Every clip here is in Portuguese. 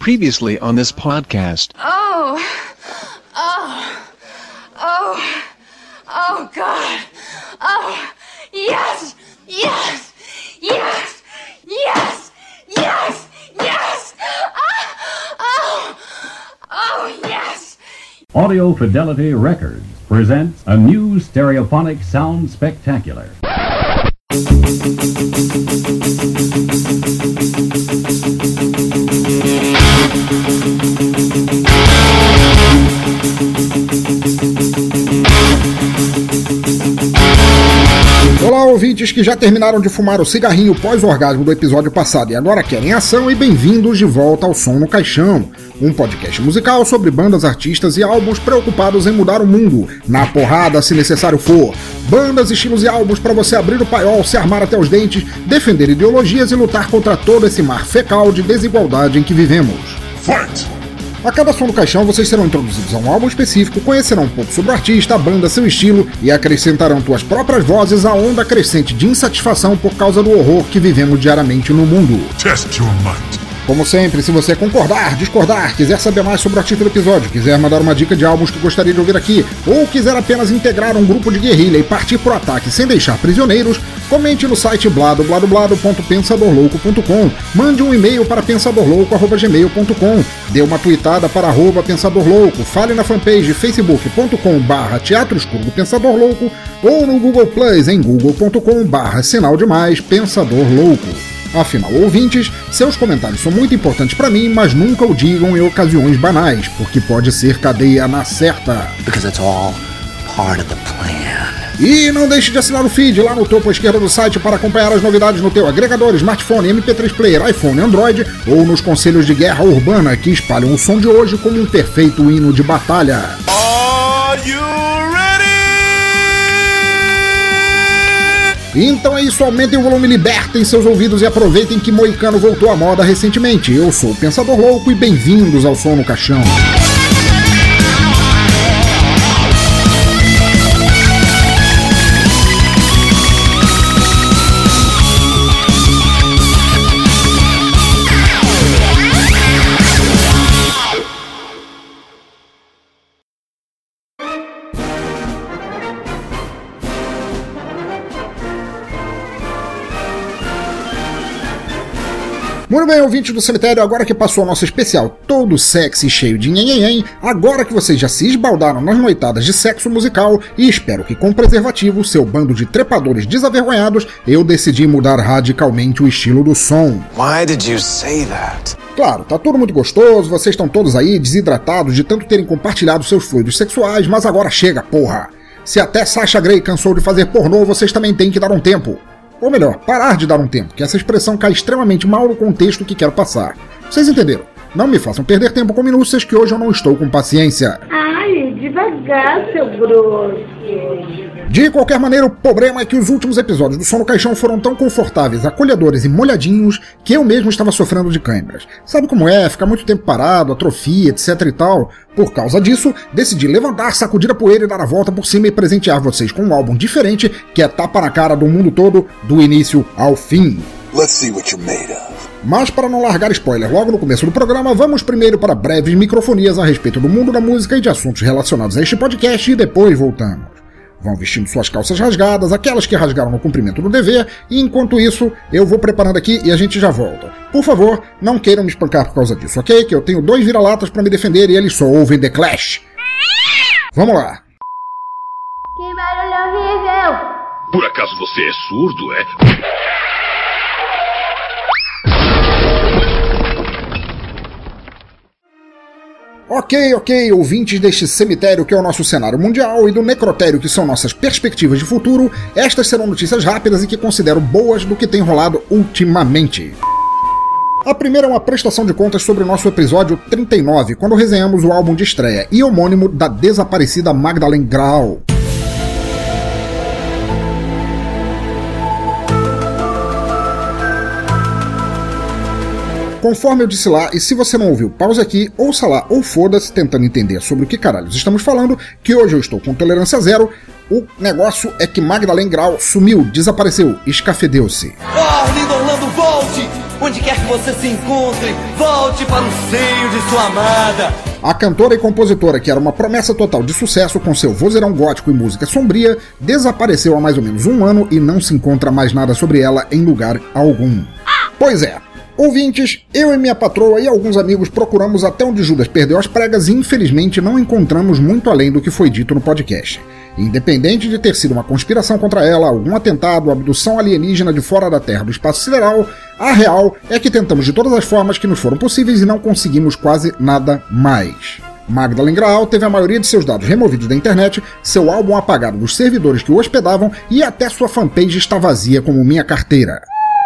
Previously on this podcast. Oh, God. Oh, yes. Yes. Audio Fidelity Records presents a new stereophonic sound spectacular. Olá, ouvintes que já terminaram de fumar o cigarrinho pós-orgasmo do episódio passado e agora querem ação, e bem-vindos de volta ao Som no Caixão, um podcast musical sobre bandas, artistas e álbuns preocupados em mudar o mundo, na porrada se necessário for. Bandas, estilos e álbuns para você abrir o paiol, se armar até os dentes, defender ideologias e lutar contra todo esse mar fecal de desigualdade em que vivemos. Fight! A cada Som no Caixão vocês serão introduzidos a um álbum específico, conhecerão um pouco sobre o artista, a banda, seu estilo e acrescentarão suas próprias vozes à onda crescente de insatisfação por causa do horror que vivemos diariamente no mundo. Test your mind. Como sempre, se você concordar, discordar, quiser saber mais sobre o artista do episódio, quiser mandar uma dica de álbuns que gostaria de ouvir aqui, ou quiser apenas integrar um grupo de guerrilha e partir pro ataque sem deixar prisioneiros, comente no site bladobladoblado.pensadorlouco.com, mande um e-mail para pensadorlouco@gmail.com, dê uma tweetada para @pensadorlouco, fale na fanpage facebook.com/Teatro Escuro do Pensador Louco ou no Google Plus em google.com/Sinal Demais Pensador Louco. Afinal, ouvintes, seus comentários são muito importantes pra mim, mas nunca o digam em ocasiões banais, porque pode ser cadeia na certa. Because it's all part of the plan. E não deixe de assinar o feed lá no topo à esquerda do site para acompanhar as novidades no teu agregador, smartphone, MP3 player, iPhone, Android ou nos conselhos de guerra urbana que espalham o som de hoje como um perfeito hino de batalha. Are you ready? Então é isso, aumentem o volume, libertem seus ouvidos e aproveitem que Moicano voltou à moda recentemente. Eu sou o Pensador Louco e bem-vindos ao Som no Caixão. Muito bem, ouvintes do cemitério, agora que passou o nosso especial todo sexy e cheio de nhenhenhen, agora que vocês já se esbaldaram nas noitadas de sexo musical e espero que com preservativo, seu bando de trepadores desavergonhados, eu decidi mudar radicalmente o estilo do som. Why did you say that? Claro, tá tudo muito gostoso, vocês estão todos aí desidratados de tanto terem compartilhado seus fluidos sexuais, mas agora chega, porra! Se até Sasha Grey cansou de fazer pornô, vocês também têm que dar um tempo. Ou melhor, parar de dar um tempo, que essa expressão cai extremamente mal no contexto que quero passar. Vocês entenderam? Não me façam perder tempo com minúcias que hoje eu não estou com paciência. Ai, devagar, seu grosso. De qualquer maneira, o problema é que os últimos episódios do Som no Caixão foram tão confortáveis, acolhedores e molhadinhos que eu mesmo estava sofrendo de câimbras. Sabe como é? Ficar muito tempo parado, atrofia, etc e tal. Por causa disso, decidi levantar, sacudir a poeira e dar a volta por cima e presentear vocês com um álbum diferente que é tapa na cara do mundo todo, do início ao fim. Let's see what you're made of. Mas para não largar spoiler logo no começo do programa, vamos primeiro para breves microfonias a respeito do mundo da música e de assuntos relacionados a este podcast e depois voltamos. Vão vestindo suas calças rasgadas, aquelas que rasgaram no cumprimento do dever, e enquanto isso, eu vou preparando aqui e a gente já volta. Por favor, não queiram me espancar por causa disso, ok? Que eu tenho 2 vira-latas para me defender e eles só ouvem The Clash. Vamos lá. Que barulho horrível! Por acaso você é surdo, é? Ok, ouvintes deste cemitério que é o nosso cenário mundial e do necrotério que são nossas perspectivas de futuro, estas serão notícias rápidas e que considero boas do que tem rolado ultimamente. A primeira é uma prestação de contas sobre o nosso episódio 39, quando resenhamos o álbum de estreia e homônimo da desaparecida Magdalene Grau. Conforme eu disse lá, e se você não ouviu, pausa aqui, ouça lá ou foda-se tentando entender sobre o que caralhos estamos falando, que hoje eu estou com tolerância zero. O negócio é que Magdalene Grau sumiu, desapareceu, escafedeu-se. Lindo Orlando, volte! onde quer que você se encontre, volte para o seio de sua amada. A cantora e compositora, que era uma promessa total de sucesso com seu vozeirão gótico e música sombria, desapareceu há mais ou menos 1 ano e não se encontra mais nada sobre ela em lugar algum. Pois é. Ouvintes, eu e minha patroa e alguns amigos procuramos até onde Judas perdeu as pregas e infelizmente não encontramos muito além do que foi dito no podcast. Independente de ter sido uma conspiração contra ela, algum atentado, abdução alienígena de fora da Terra do espaço sideral, a real é que tentamos de todas as formas que nos foram possíveis e não conseguimos quase nada mais. Magdalene Graal teve a maioria de seus dados removidos da internet, seu álbum apagado dos servidores que o hospedavam e até sua fanpage está vazia como minha carteira.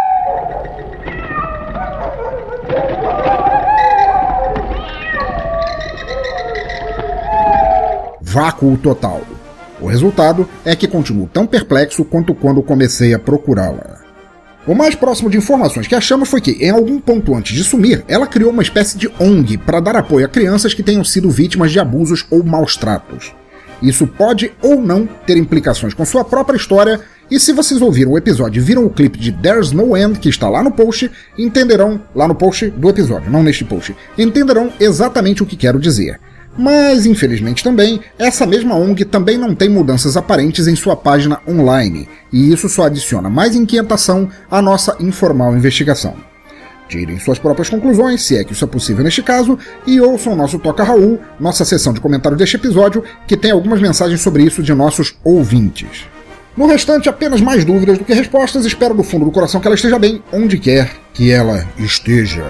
Vácuo total. O resultado é que continuo tão perplexo quanto quando comecei a procurá-la. O mais próximo de informações que achamos foi que, em algum ponto antes de sumir, ela criou uma espécie de ONG para dar apoio a crianças que tenham sido vítimas de abusos ou maus tratos. Isso pode ou não ter implicações com sua própria história, e se vocês ouviram o episódio e viram o clipe de There's No End, que está lá no post, entenderão, lá no post do episódio, não neste post, entenderão exatamente o que quero dizer. Mas, infelizmente também, essa mesma ONG também não tem mudanças aparentes em sua página online, e isso só adiciona mais inquietação à nossa informal investigação. Tirem suas próprias conclusões, se é que isso é possível neste caso, e ouçam o nosso Toca Raul, nossa seção de comentários deste episódio, que tem algumas mensagens sobre isso de nossos ouvintes. No restante, apenas mais dúvidas do que respostas, espero do fundo do coração que ela esteja bem, onde quer que ela esteja.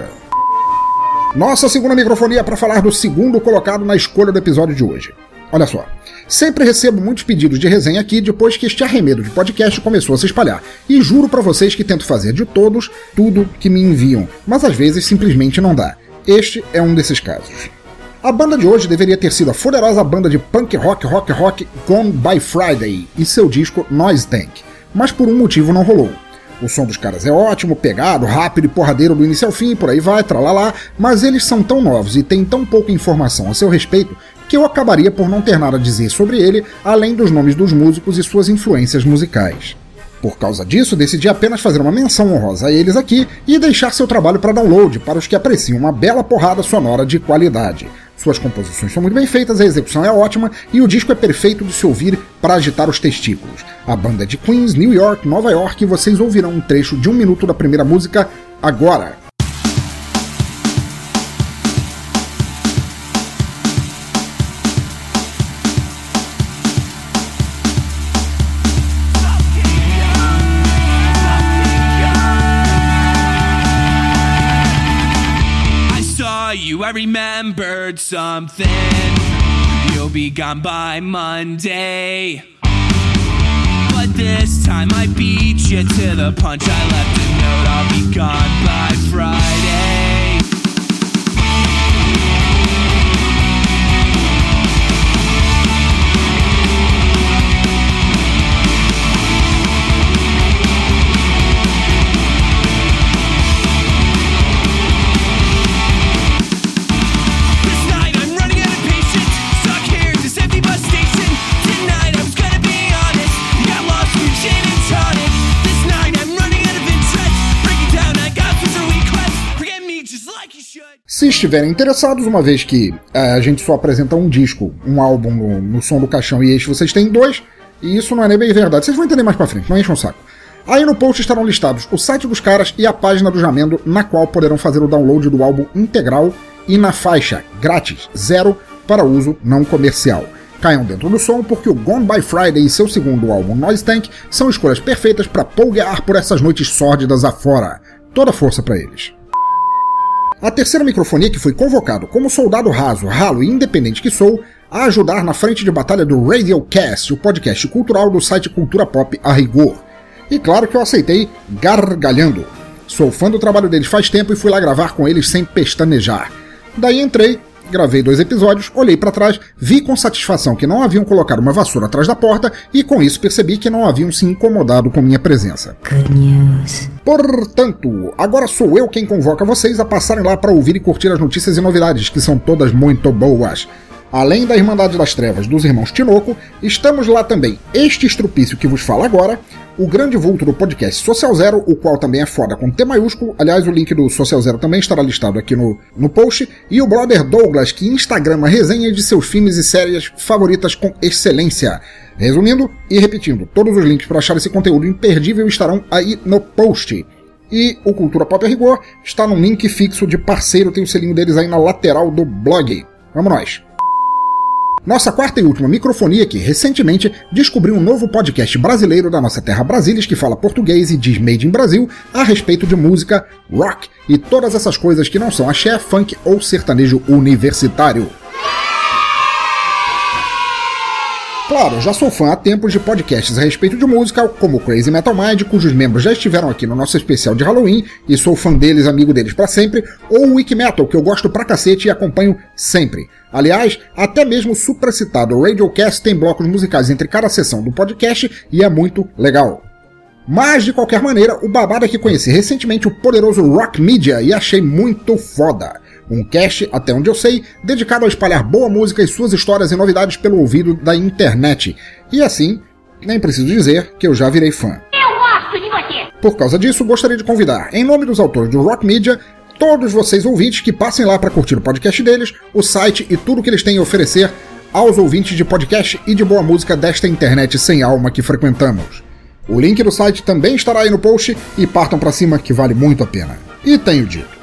Nossa segunda microfonia para falar do segundo colocado na escolha do episódio de hoje. Olha só, sempre recebo muitos pedidos de resenha aqui depois que este arremedo de podcast começou a se espalhar, e juro pra vocês que tento fazer de todos tudo que me enviam, mas às vezes simplesmente não dá. Este é um desses casos. A banda de hoje deveria ter sido a poderosa banda de punk rock Gone by Friday e seu disco Noise Tank, mas por um motivo não rolou. O som dos caras é ótimo, pegado, rápido e porradeiro do início ao fim, por aí vai, tralalá, mas eles são tão novos e têm tão pouca informação a seu respeito que eu acabaria por não ter nada a dizer sobre ele, além dos nomes dos músicos e suas influências musicais. Por causa disso, decidi apenas fazer uma menção honrosa a eles aqui e deixar seu trabalho para download para os que apreciam uma bela porrada sonora de qualidade. Suas composições são muito bem feitas, a execução é ótima e o disco é perfeito de se ouvir para agitar os testículos. A banda é de Queens, New York, Nova York, e vocês ouvirão um trecho de 1 minuto da primeira música agora. I remembered something. You'll be gone by Monday. But this time I beat you to the punch. I left a note, I'll be gone by Friday. Se estiverem interessados, uma vez que a gente só apresenta um disco, um álbum no Som do Caixão e este vocês têm 2, e isso não é nem bem verdade, vocês vão entender mais pra frente, não enchem o saco. Aí no post estarão listados o site dos caras e a página do Jamendo, na qual poderão fazer o download do álbum integral e na faixa grátis 0 para uso não comercial. Caiam dentro do som porque o Gone by Friday e seu segundo álbum Noise Tank são escolhas perfeitas para polguear por essas noites sórdidas afora. Toda força para eles. A terceira microfonia que foi convocado como soldado raso, ralo e independente que sou, a ajudar na frente de batalha do Radiocast, o podcast cultural do site Cultura Pop a rigor. E claro que eu aceitei gargalhando. Sou fã do trabalho deles faz tempo e fui lá gravar com eles sem pestanejar. Daí entrei, gravei 2 episódios, olhei pra trás, vi com satisfação que não haviam colocado uma vassoura atrás da porta e com isso percebi que não haviam se incomodado com minha presença. Good news. Portanto, agora sou eu quem convoca vocês a passarem lá para ouvir e curtir as notícias e novidades, que são todas muito boas. além da Irmandade das Trevas dos Irmãos Tinoco, estamos lá também este estrupício que vos fala agora, o grande vulto do podcast Social Zero, o qual também é foda com T maiúsculo, aliás o link do Social Zero também estará listado aqui no post, e o brother Douglas, que instagrama resenhas de seus filmes e séries favoritas com excelência. Resumindo e repetindo, todos os links para achar esse conteúdo imperdível estarão aí no post. E o Cultura Pop a Rigor está num link fixo de parceiro, tem o selinho deles aí na lateral do blog. Vamos nós! Nossa quarta e última microfonia que recentemente descobriu um novo podcast brasileiro da nossa terra Brasília que fala português e diz Made in Brasil a respeito de música, rock e todas essas coisas que não são axé, funk ou sertanejo universitário. Claro, já sou fã há tempos de podcasts a respeito de música, como o Crazy Metal Mind, cujos membros já estiveram aqui no nosso especial de Halloween, e sou fã deles, amigo deles pra sempre, ou o Wiki Metal, que eu gosto pra cacete e acompanho sempre. Aliás, até mesmo o supracitado Radiocast tem blocos musicais entre cada sessão do podcast e é muito legal. Mas, de qualquer maneira, o babado é que conheci recentemente o poderoso Rock Media e achei muito foda. Um cast, até onde eu sei, dedicado a espalhar boa música e suas histórias e novidades pelo ouvido da internet. E assim, nem preciso dizer que eu já virei fã. Eu gosto de você! Por causa disso, gostaria de convidar, em nome dos autores do Rock Media, todos vocês ouvintes que passem lá para curtir o podcast deles, o site e tudo que eles têm a oferecer aos ouvintes de podcast e de boa música desta internet sem alma que frequentamos. O link do site também estará aí no post e partam pra cima que vale muito a pena. E tenho dito.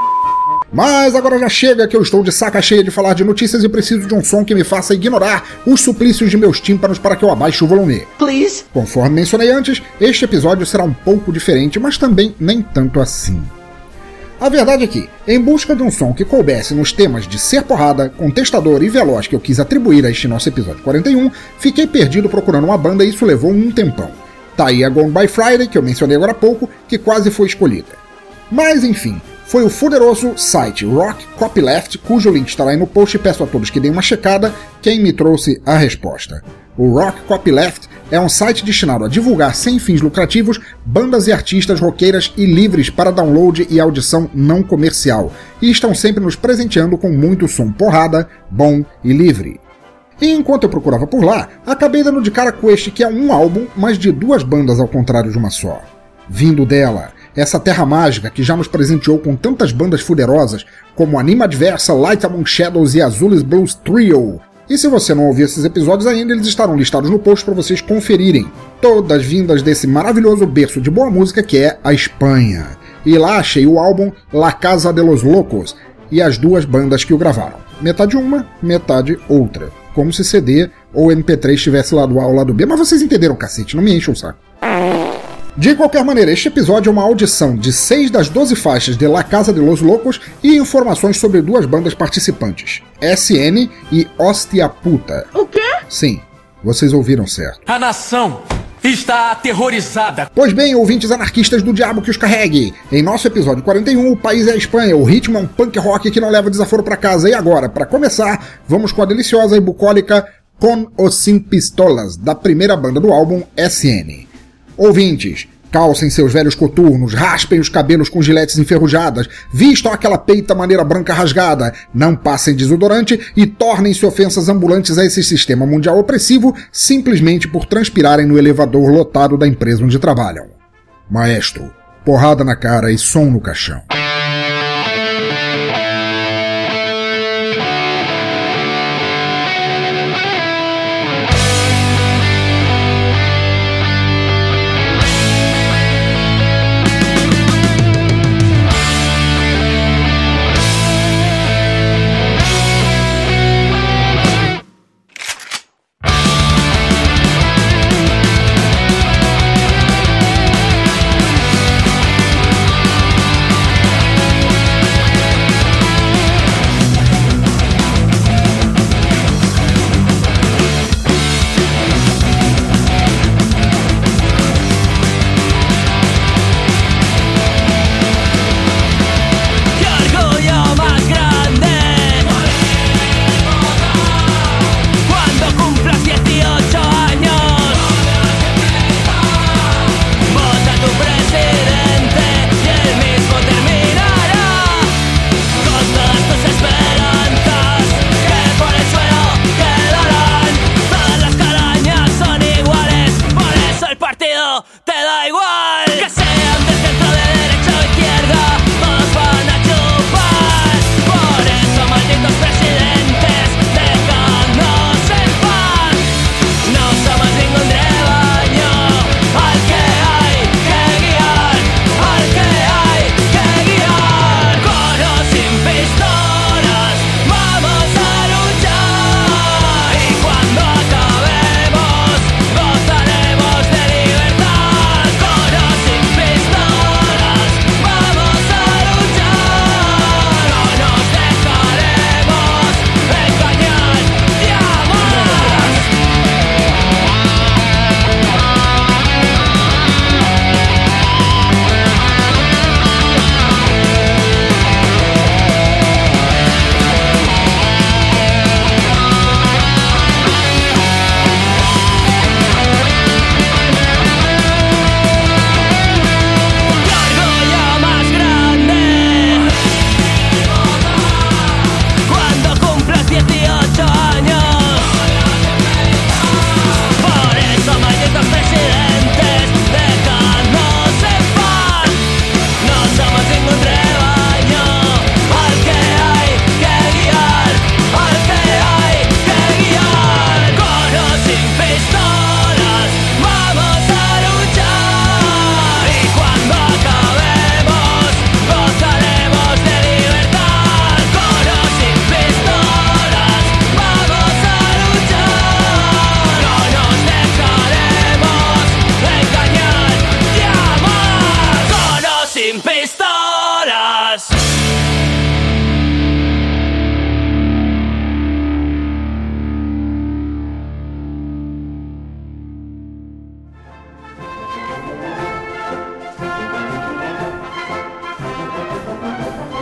Mas agora já chega que eu estou de saca cheia de falar de notícias e preciso de um som que me faça ignorar os suplícios de meus tímpanos para que eu abaixe o volume. Please. Conforme mencionei antes, este episódio será um pouco diferente, mas também nem tanto assim. A verdade é que, em busca de um som que coubesse nos temas de ser porrada, contestador e veloz que eu quis atribuir a este nosso episódio 41, fiquei perdido procurando uma banda e isso levou um tempão. Tá aí a Gone by Friday, que eu mencionei agora há pouco, que quase foi escolhida. Mas enfim, foi o poderoso site Rock Copyleft, cujo link estará aí no post e peço a todos que deem uma checada, quem me trouxe a resposta. O Rock Copyleft é um site destinado a divulgar sem fins lucrativos bandas e artistas roqueiras e livres para download e audição não comercial, e estão sempre nos presenteando com muito som porrada, bom e livre. E enquanto eu procurava por lá, acabei dando de cara com este que é um álbum, mas de duas bandas ao contrário de uma só. Vindo dela, essa terra mágica que já nos presenteou com tantas bandas fuderosas como Anima Adversa, Light Among Shadows e Azules Blues Trio. E se você não ouviu esses episódios ainda, eles estarão listados no post para vocês conferirem. Todas vindas desse maravilhoso berço de boa música que é a Espanha. E lá achei o álbum La Casa de los Locos e as duas bandas que o gravaram. Metade uma, metade outra. Como se CD ou MP3 estivesse lado A ou lado B, mas vocês entenderam, cacete, não me encham o saco. De qualquer maneira, este episódio é uma audição de 6 das 12 faixas de La Casa de los Locos e informações sobre duas bandas participantes, SN e Hostia Puta. O quê? Sim, vocês ouviram certo. A nação está aterrorizada. Pois bem, ouvintes anarquistas do diabo que os carregue. Em nosso episódio 41, o país é a Espanha, o ritmo é um punk rock que não leva desaforo pra casa. E agora, para começar, vamos com a deliciosa e bucólica Con o Sin Pistolas, da primeira banda do álbum, SN. Ouvintes, calcem seus velhos coturnos, raspem os cabelos com giletes enferrujadas, vistam aquela peita maneira branca rasgada, não passem desodorante e tornem-se ofensas ambulantes a esse sistema mundial opressivo simplesmente por transpirarem no elevador lotado da empresa onde trabalham. Maestro, porrada na cara e som no caixão.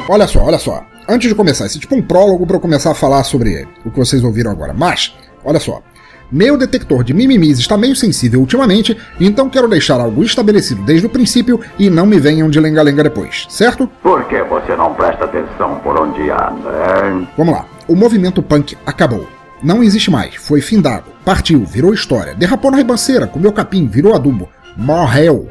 Olha só. Antes de começar, esse é tipo um prólogo para eu começar a falar sobre o que vocês ouviram agora. Mas, olha só. Meu detector de mimimis está meio sensível ultimamente, então quero deixar algo estabelecido desde o princípio e não me venham de lenga-lenga depois, certo? Por que você não presta atenção por onde anda, hein? Vamos lá. O movimento punk acabou. Não existe mais. Foi findado. Partiu. Virou história. Derrapou na ribanceira. Comeu capim. Virou adubo. Morreu.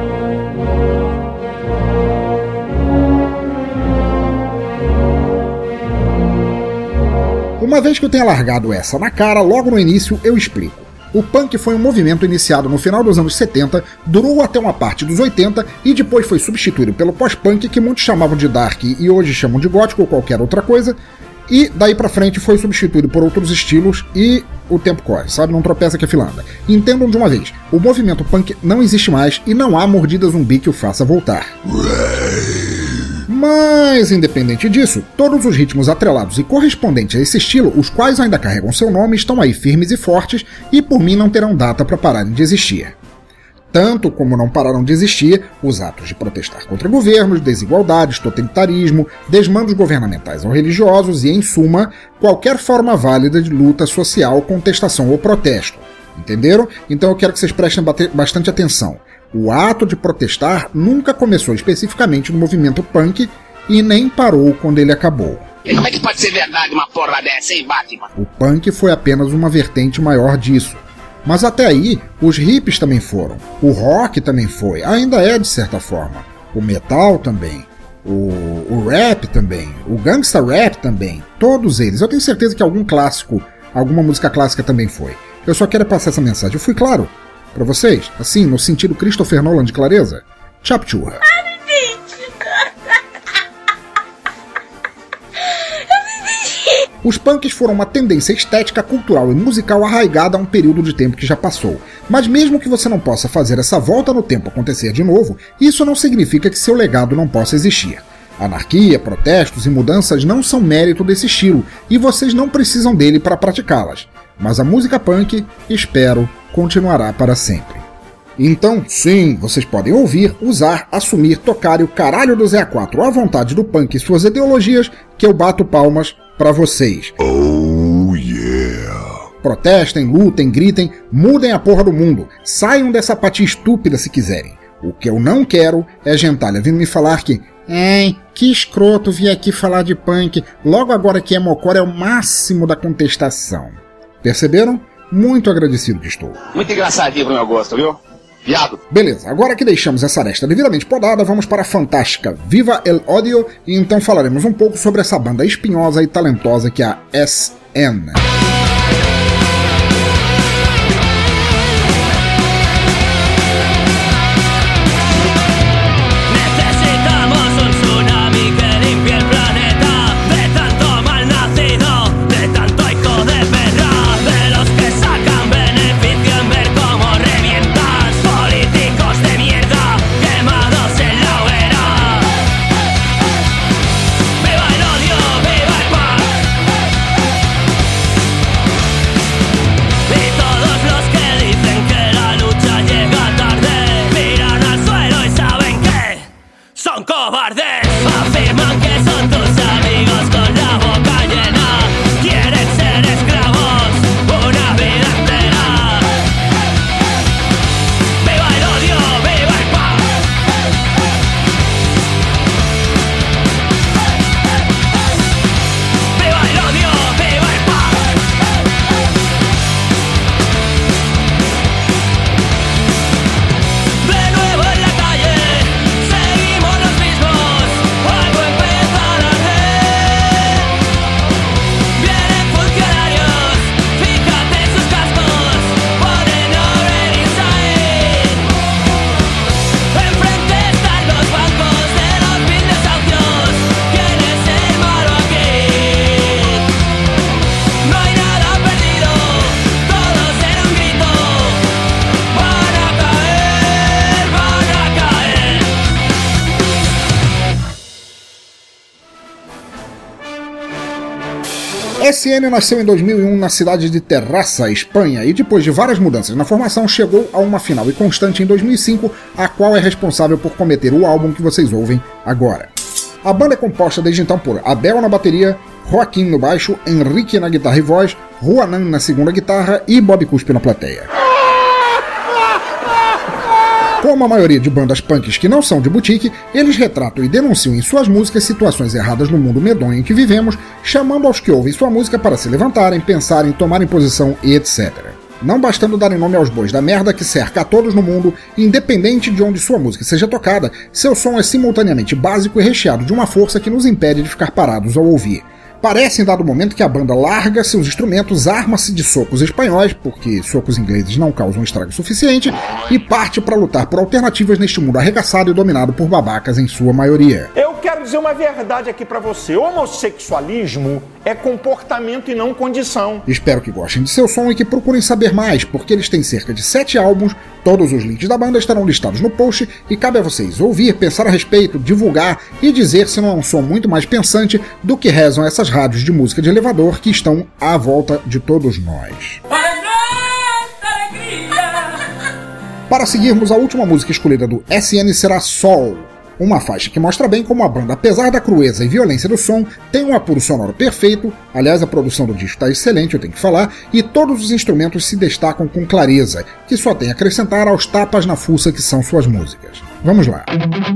Uma vez que eu tenha largado essa na cara, logo no início eu explico. O punk foi um movimento iniciado no final dos anos 70, durou até uma parte dos 80 e depois foi substituído pelo pós-punk, que muitos chamavam de dark e hoje chamam de gótico ou qualquer outra coisa, e daí pra frente foi substituído por outros estilos e o tempo corre, sabe? Não tropeça que a fila anda. Entendam de uma vez, o movimento punk não existe mais e não há mordida zumbi que o faça voltar. Mas, independente disso, todos os ritmos atrelados e correspondentes a esse estilo, os quais ainda carregam seu nome, estão aí firmes e fortes e por mim não terão data para pararem de existir. Tanto como não pararam de existir os atos de protestar contra governos, desigualdades, totalitarismo, desmandos governamentais ou religiosos e, em suma, qualquer forma válida de luta social, contestação ou protesto. Entenderam? Então eu quero que vocês prestem bastante atenção. O ato de protestar nunca começou especificamente no movimento punk e nem parou quando ele acabou. E como é que pode ser verdade uma porra dessa, hein, Batman? O punk foi apenas uma vertente maior disso. Mas até aí, os hippies também foram. O rock também foi, ainda é de certa forma. O metal também. O rap também. O gangsta rap também. Todos eles. Eu tenho certeza que algum clássico, alguma música clássica também foi. Eu só quero passar essa mensagem. Eu fui claro pra vocês? Assim, no sentido Christopher Nolan de clareza? Chapchurra. Os punks foram uma tendência estética, cultural e musical arraigada a um período de tempo que já passou. Mas mesmo que você não possa fazer essa volta no tempo acontecer de novo, isso não significa que seu legado não possa existir. Anarquia, protestos e mudanças não são mérito desse estilo, e vocês não precisam dele para praticá-las. Mas a música punk, espero, continuará para sempre. Então, sim, vocês podem ouvir, usar, assumir, tocar e o caralho do ZA4 à vontade do punk e suas ideologias, que eu bato palmas pra vocês. Oh, yeah! Protestem, lutem, gritem, mudem a porra do mundo. Saiam dessa apatia estúpida se quiserem. O que eu não quero é gentalha vindo me falar que que escroto vir aqui falar de punk, logo agora que Mocó é o máximo da contestação. Perceberam? Muito agradecido que estou. Muito engraçadinho pro meu gosto, viu? Viado. Beleza, agora que deixamos essa aresta devidamente podada, vamos para a fantástica Viva el Odio e então falaremos um pouco sobre essa banda espinhosa e talentosa que é a SN. SN nasceu em 2001 na cidade de Terrassa, Espanha, e depois de várias mudanças na formação, chegou a uma final e constante em 2005, a qual é responsável por cometer o álbum que vocês ouvem agora. A banda é composta desde então por Abel na bateria, Joaquim no baixo, Henrique na guitarra e voz, Juanan na segunda guitarra e Bob Cuspe na plateia. Como a maioria de bandas punks que não são de boutique, eles retratam e denunciam em suas músicas situações erradas no mundo medonho em que vivemos, chamando aos que ouvem sua música para se levantarem, pensarem, tomarem posição e etc. Não bastando darem nome aos bois da merda que cerca a todos no mundo, independente de onde sua música seja tocada, seu som é simultaneamente básico e recheado de uma força que nos impede de ficar parados ao ouvir. Parece em dado momento que a banda larga seus instrumentos, arma-se de socos espanhóis, porque socos ingleses não causam estrago suficiente, e parte para lutar por alternativas neste mundo arregaçado e dominado por babacas em sua maioria. Eu quero dizer uma verdade aqui pra você. Homossexualismo é comportamento e não condição. Espero que gostem de seu som e que procurem saber mais, porque eles têm cerca de 7 álbuns, todos os links da banda estarão listados no post e cabe a vocês ouvir, pensar a respeito, divulgar e dizer se não é um som muito mais pensante do que rezam essas rádios de música de elevador que estão à volta de todos nós. Para seguirmos, a última música escolhida do SN será Sol, uma faixa que mostra bem como a banda, apesar da crueza e violência do som, tem um apuro sonoro perfeito. Aliás, a produção do disco está excelente, eu tenho que falar, e todos os instrumentos se destacam com clareza, que só tem a acrescentar aos tapas na fuça que são suas músicas. Vamos lá.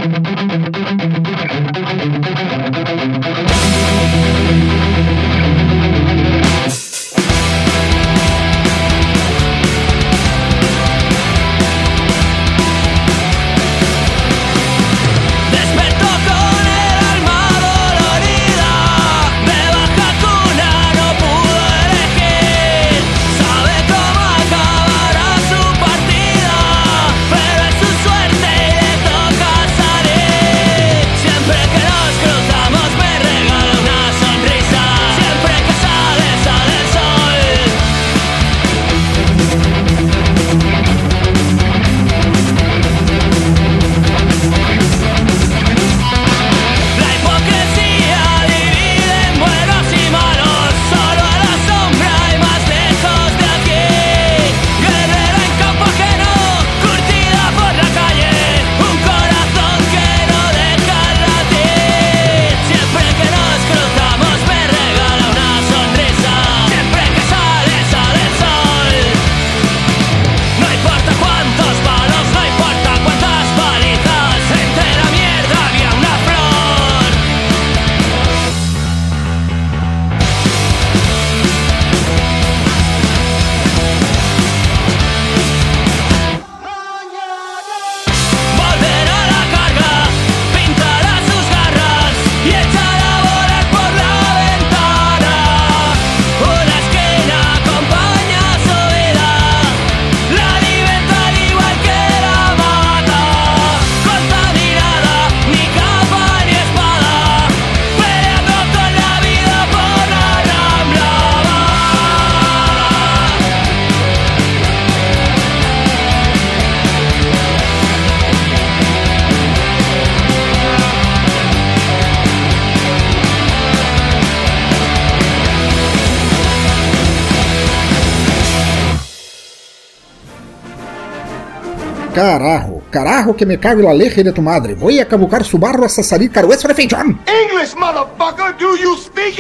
Carajo que me cago en la leche de tu madre. Voy a cabucar su barro hasta salir carueso de feijão. English, motherfucker, do you speak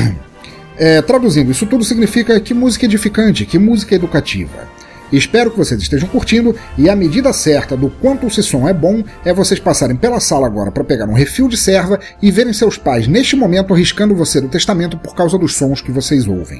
it? Traduzindo, isso tudo significa que música edificante, que música educativa. Espero que vocês estejam curtindo, e a medida certa do quanto esse som é bom é vocês passarem pela sala agora para pegar um refil de serva e verem seus pais neste momento arriscando você do testamento por causa dos sons que vocês ouvem.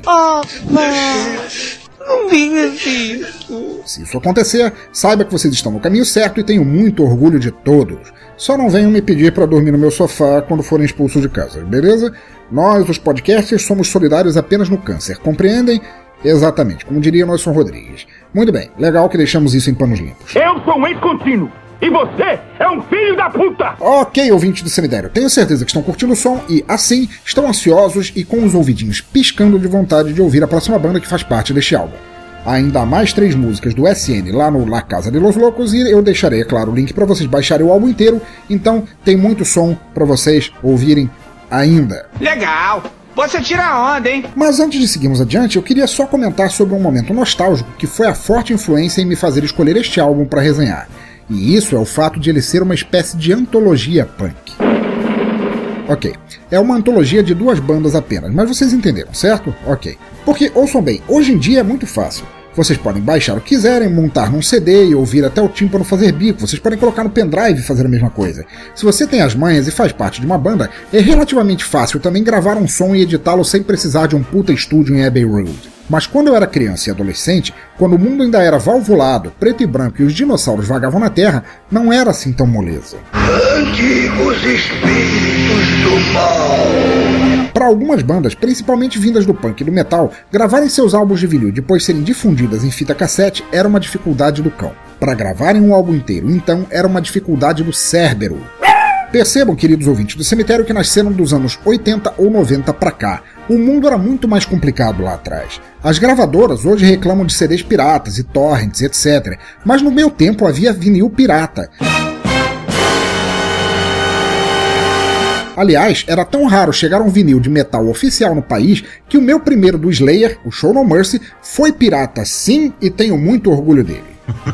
Não digas isso. Se isso acontecer, saiba que vocês estão no caminho certo e tenho muito orgulho de todos. Só não venham me pedir para dormir no meu sofá quando forem expulsos de casa, beleza? Nós, os podcasters, somos solidários apenas no câncer, compreendem? Exatamente, como diria Nelson Rodrigues. Muito bem, legal que deixamos isso em panos limpos. Eu sou um ex-contínuo. E você é um filho da puta! Ok, ouvintes do cemitério, tenho certeza que estão curtindo o som e, assim, estão ansiosos e com os ouvidinhos piscando de vontade de ouvir a próxima banda que faz parte deste álbum. Há ainda mais 3 músicas do SN lá no La Casa de los Locos e eu deixarei, é claro, o link para vocês baixarem o álbum inteiro, então tem muito som para vocês ouvirem ainda. Legal! Você tira onda, hein? Mas antes de seguirmos adiante, eu queria só comentar sobre um momento nostálgico que foi a forte influência em me fazer escolher este álbum para resenhar. E isso é o fato de ele ser uma espécie de antologia punk. Ok, é uma antologia de 2 bandas apenas, mas vocês entenderam, certo? Ok. Porque, ouçam bem, hoje em dia é muito fácil. Vocês podem baixar o que quiserem, montar num CD e ouvir até o tímpano fazer bico. Vocês podem colocar no pendrive e fazer a mesma coisa. Se você tem as manhas e faz parte de uma banda, é relativamente fácil também gravar um som e editá-lo sem precisar de um puta estúdio em Abbey Road. Mas quando eu era criança e adolescente, quando o mundo ainda era valvulado, preto e branco e os dinossauros vagavam na Terra, não era assim tão moleza. Antigos espíritos do mal. Para algumas bandas, principalmente vindas do punk e do metal, gravarem seus álbuns de vinil e depois serem difundidas em fita cassete era uma dificuldade do cão. Para gravarem um álbum inteiro, então, era uma dificuldade do Cérbero. Percebam, queridos ouvintes do cemitério, que nasceram dos anos 80 ou 90 pra cá. O mundo era muito mais complicado lá atrás. As gravadoras hoje reclamam de CDs piratas e torrents, etc. Mas no meu tempo havia vinil pirata. Aliás, era tão raro chegar um vinil de metal oficial no país que o meu primeiro do Slayer, o Show No Mercy, foi pirata sim e tenho muito orgulho dele.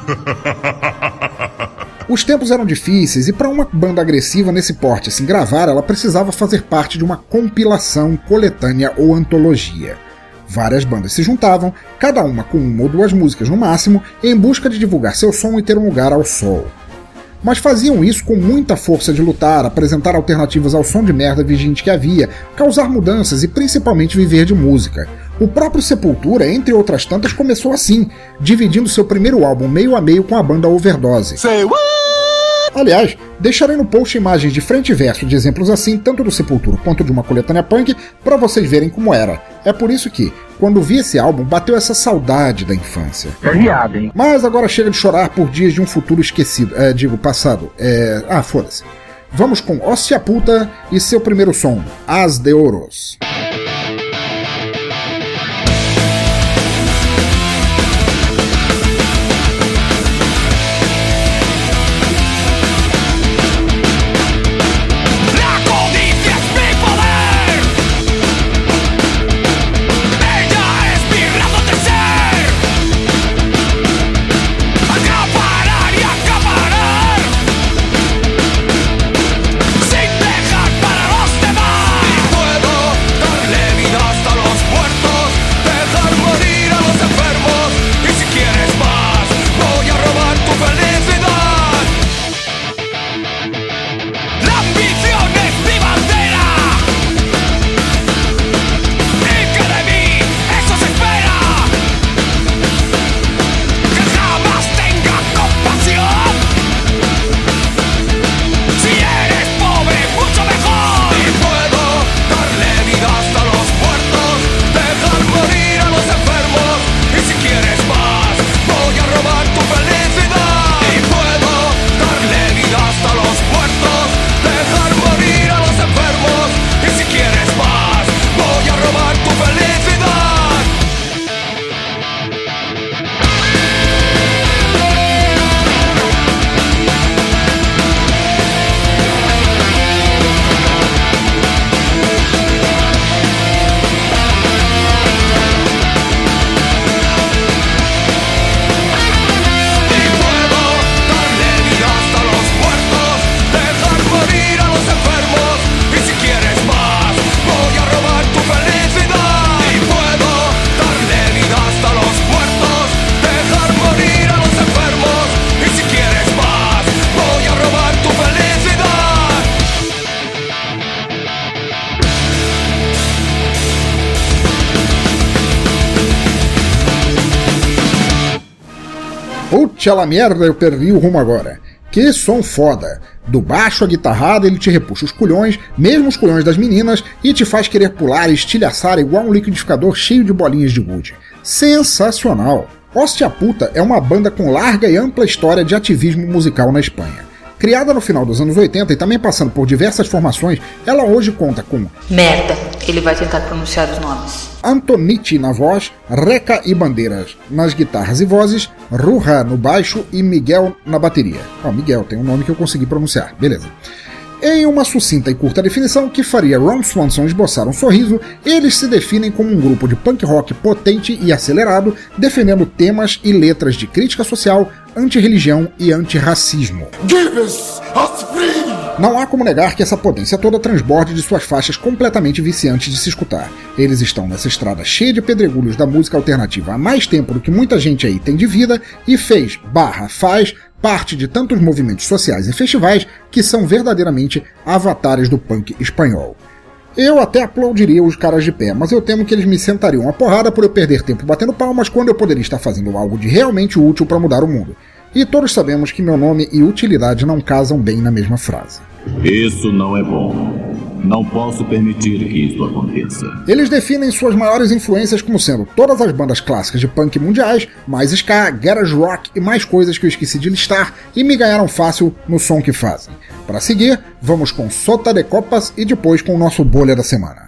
Os tempos eram difíceis e para uma banda agressiva nesse porte assim gravar, ela precisava fazer parte de uma compilação, coletânea ou antologia. Várias bandas se juntavam, cada uma com 1 ou 2 músicas no máximo, em busca de divulgar seu som e ter um lugar ao sol. Mas faziam isso com muita força de lutar, apresentar alternativas ao som de merda vigente que havia, causar mudanças e principalmente viver de música. O próprio Sepultura, entre outras tantas, começou assim, dividindo seu primeiro álbum meio a meio com a banda Overdose. Aliás, deixarei no post imagens de frente e verso de exemplos assim, tanto do Sepultura quanto de uma coletânea punk, para vocês verem como era. É por isso que, quando vi esse álbum, bateu essa saudade da infância. Viado, hein? Mas agora chega de chorar por dias de um futuro esquecido. Passado. Foda-se. Vamos com Hostia Puta e seu primeiro som, As de Oros. Puxa la merda, eu perdi o rumo agora. Que som foda! Do baixo à guitarrada ele te repuxa os culhões, mesmo os culhões das meninas, e te faz querer pular e estilhaçar igual um liquidificador cheio de bolinhas de gude. Sensacional! Hostia Puta é uma banda com larga e ampla história de ativismo musical na Espanha. Criada no final dos anos 80 e também passando por diversas formações, ela hoje conta com Merda, ele vai tentar pronunciar os nomes. Antoniti na voz, Reca e Bandeiras nas guitarras e vozes, Ruja no baixo e Miguel na bateria. Miguel tem um nome que eu consegui pronunciar, beleza. Em uma sucinta e curta definição que faria Ron Swanson esboçar um sorriso, eles se definem como um grupo de punk rock potente e acelerado, defendendo temas e letras de crítica social, antirreligião e antirracismo. Give us free! Não há como negar que essa potência toda transborde de suas faixas completamente viciantes de se escutar. Eles estão nessa estrada cheia de pedregulhos da música alternativa há mais tempo do que muita gente aí tem de vida e faz parte de tantos movimentos sociais e festivais que são verdadeiramente avatares do punk espanhol. Eu até aplaudiria os caras de pé, mas eu temo que eles me sentariam a porrada por eu perder tempo batendo palmas quando eu poderia estar fazendo algo de realmente útil para mudar o mundo. E todos sabemos que meu nome e utilidade não casam bem na mesma frase. Isso não é bom. Não posso permitir que isso aconteça. Eles definem suas maiores influências como sendo todas as bandas clássicas de punk mundiais, mais ska, garage rock e mais coisas que eu esqueci de listar e me ganharam fácil no som que fazem. Para seguir, vamos com Sota de Copas e depois com o nosso bolha da semana.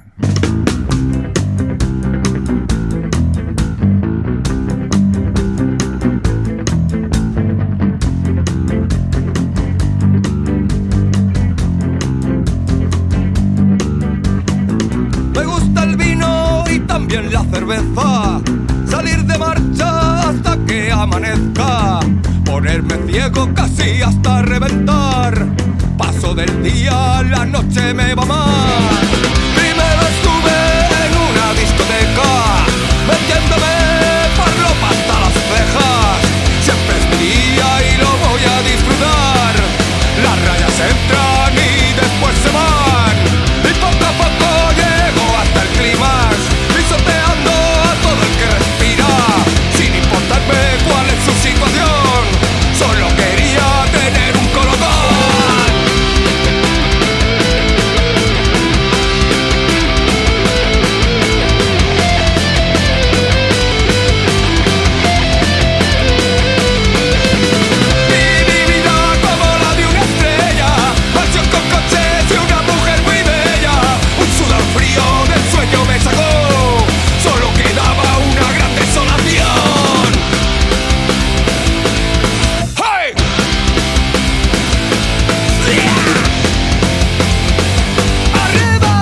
La cerveza, salir de marcha hasta que amanezca, ponerme ciego casi hasta reventar. Paso del día, la noche me va mal. Primero estuve en una discoteca, metiéndome farlopa hasta las cejas. Siempre es mi día y lo voy a disfrutar. Las rayas entran y después se van, y poco a poco llego hasta el clímax, pisoteando a todo el que respira, sin importarme cuál es su situación. Solo quería tener un colocón. Mi vida como la de una estrella, pasión con coches y una mujer muy bella. Un sudor frío del sueño me sacó, solo quedaba una gran desolación. ¡Hey! ¡Arriba!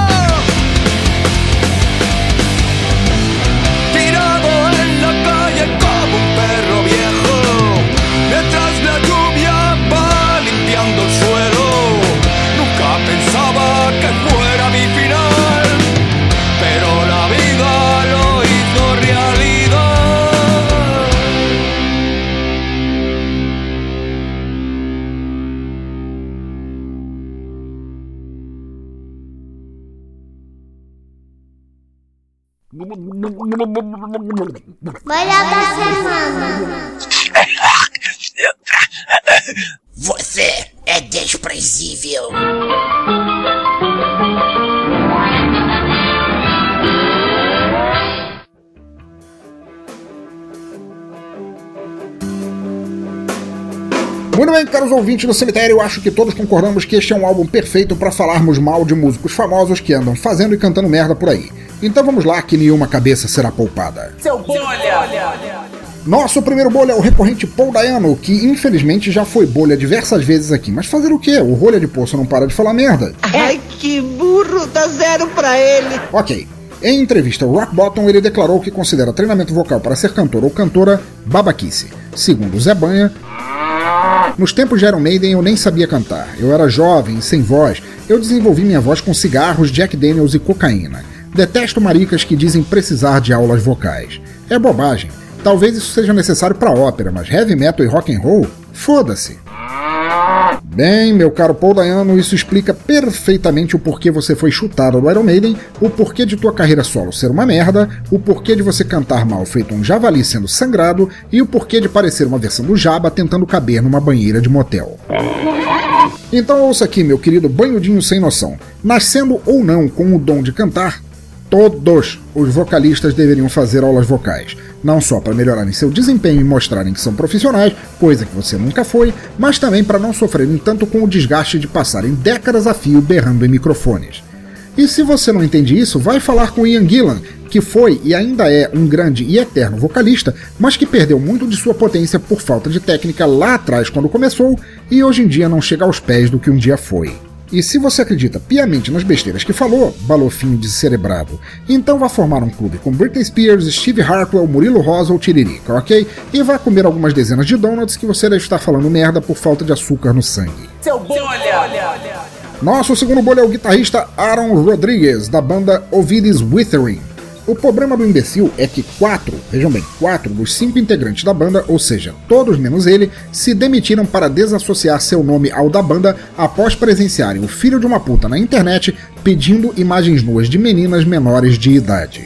Tirado en la calle como un perro viejo, mientras la lluvia va limpiando el suelo. Nunca pensaba que fuera mi final, pero la vida lo hizo realidad. Bolha da semana. Você é desprezível. Muito bem, caros ouvintes do cemitério, acho que todos concordamos que este é um álbum perfeito para falarmos mal de músicos famosos que andam fazendo e cantando merda por aí. Então vamos lá, que nenhuma cabeça será poupada. Seu bolha! Nosso primeiro bolha é o recorrente Paul Dayano, que infelizmente já foi bolha diversas vezes aqui. Mas fazer o quê? O rolha de poço não para de falar merda. Ai, que burro, dá 0 pra ele. Ok. Em entrevista ao Rock Bottom, ele declarou que considera treinamento vocal para ser cantor ou cantora babaquice. Segundo Zé Banha, nos tempos de Iron Maiden eu nem sabia cantar. Eu era jovem e sem voz. Eu desenvolvi minha voz com cigarros, Jack Daniels e cocaína. Detesto maricas que dizem precisar de aulas vocais. É bobagem. Talvez isso seja necessário pra ópera, mas heavy metal e rock and roll? Foda-se. Bem, meu caro Paul Dayano, isso explica perfeitamente o porquê você foi chutado do Iron Maiden, o porquê de tua carreira solo ser uma merda, o porquê de você cantar mal feito um javali sendo sangrado e o porquê de parecer uma versão do Jabba tentando caber numa banheira de motel. Então ouça aqui, meu querido banhudinho sem noção. Nascendo ou não com o dom de cantar, todos os vocalistas deveriam fazer aulas vocais, não só para melhorarem seu desempenho e mostrarem que são profissionais, coisa que você nunca foi, mas também para não sofrerem tanto com o desgaste de passarem décadas a fio berrando em microfones. E se você não entende isso, vai falar com Ian Gillan, que foi e ainda é um grande e eterno vocalista, mas que perdeu muito de sua potência por falta de técnica lá atrás quando começou e hoje em dia não chega aos pés do que um dia foi. E se você acredita piamente nas besteiras que falou, balofinho descerebrado, então vá formar um clube com Britney Spears, Steve Hartwell, Murilo Rosa ou Tiririca, ok? E vá comer algumas dezenas de donuts que você deve estar falando merda por falta de açúcar no sangue. Seu bolha! Nosso segundo bolha é o guitarrista Aaron Rodriguez, da banda Ovidis Withering. O problema do imbecil é que 4 dos 5 integrantes da banda, ou seja, todos menos ele, se demitiram para desassociar seu nome ao da banda após presenciarem o filho de uma puta na internet pedindo imagens nuas de meninas menores de idade.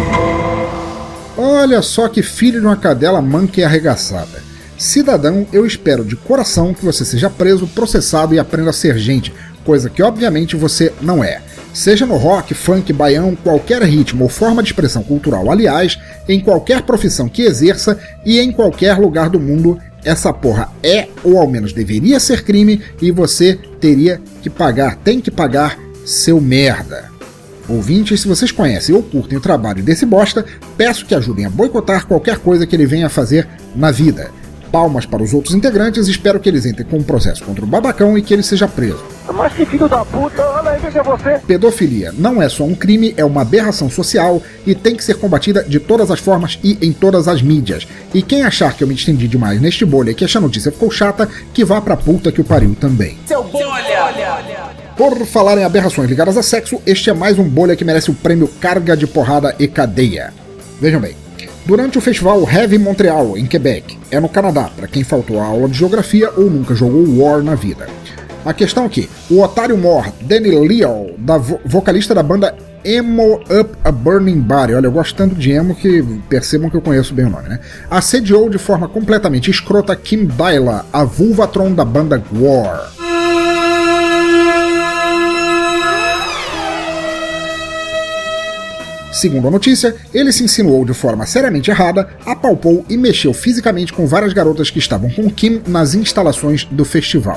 Olha só que filho de uma cadela manca e arregaçada. Cidadão, eu espero de coração que você seja preso, processado e aprenda a ser gente, coisa que obviamente você não é. Seja no rock, funk, baião, qualquer ritmo ou forma de expressão cultural, aliás, em qualquer profissão que exerça e em qualquer lugar do mundo, essa porra é, ou ao menos deveria ser crime, e você tem que pagar seu merda. Ouvintes, se vocês conhecem ou curtem o trabalho desse bosta, peço que ajudem a boicotar qualquer coisa que ele venha a fazer na vida. Palmas para os outros integrantes, espero que eles entrem com um processo contra o babacão e que ele seja preso. Mas que filho da puta, olha aí, veja você. Pedofilia não é só um crime, é uma aberração social e tem que ser combatida de todas as formas e em todas as mídias. E quem achar que eu me estendi demais neste bolha e que essa notícia ficou chata, que vá pra puta que o pariu também. Seu bolha! Por falar em aberrações ligadas a sexo, este é mais um bolha que merece o prêmio Carga de Porrada e Cadeia. Vejam bem. Durante o festival Heavy Montreal, em Quebec, é no Canadá, para quem faltou a aula de geografia ou nunca jogou War na vida. A questão é que o otário mor Danny Leal, vocalista da banda Emo Up a Burning Body, olha, eu gosto tanto de emo que percebam que eu conheço bem o nome, né? Assediou de forma completamente escrota Kim Dyla, a Vulvatron da banda War. Segundo a notícia, ele se insinuou de forma seriamente errada, apalpou e mexeu fisicamente com várias garotas que estavam com Kim nas instalações do festival.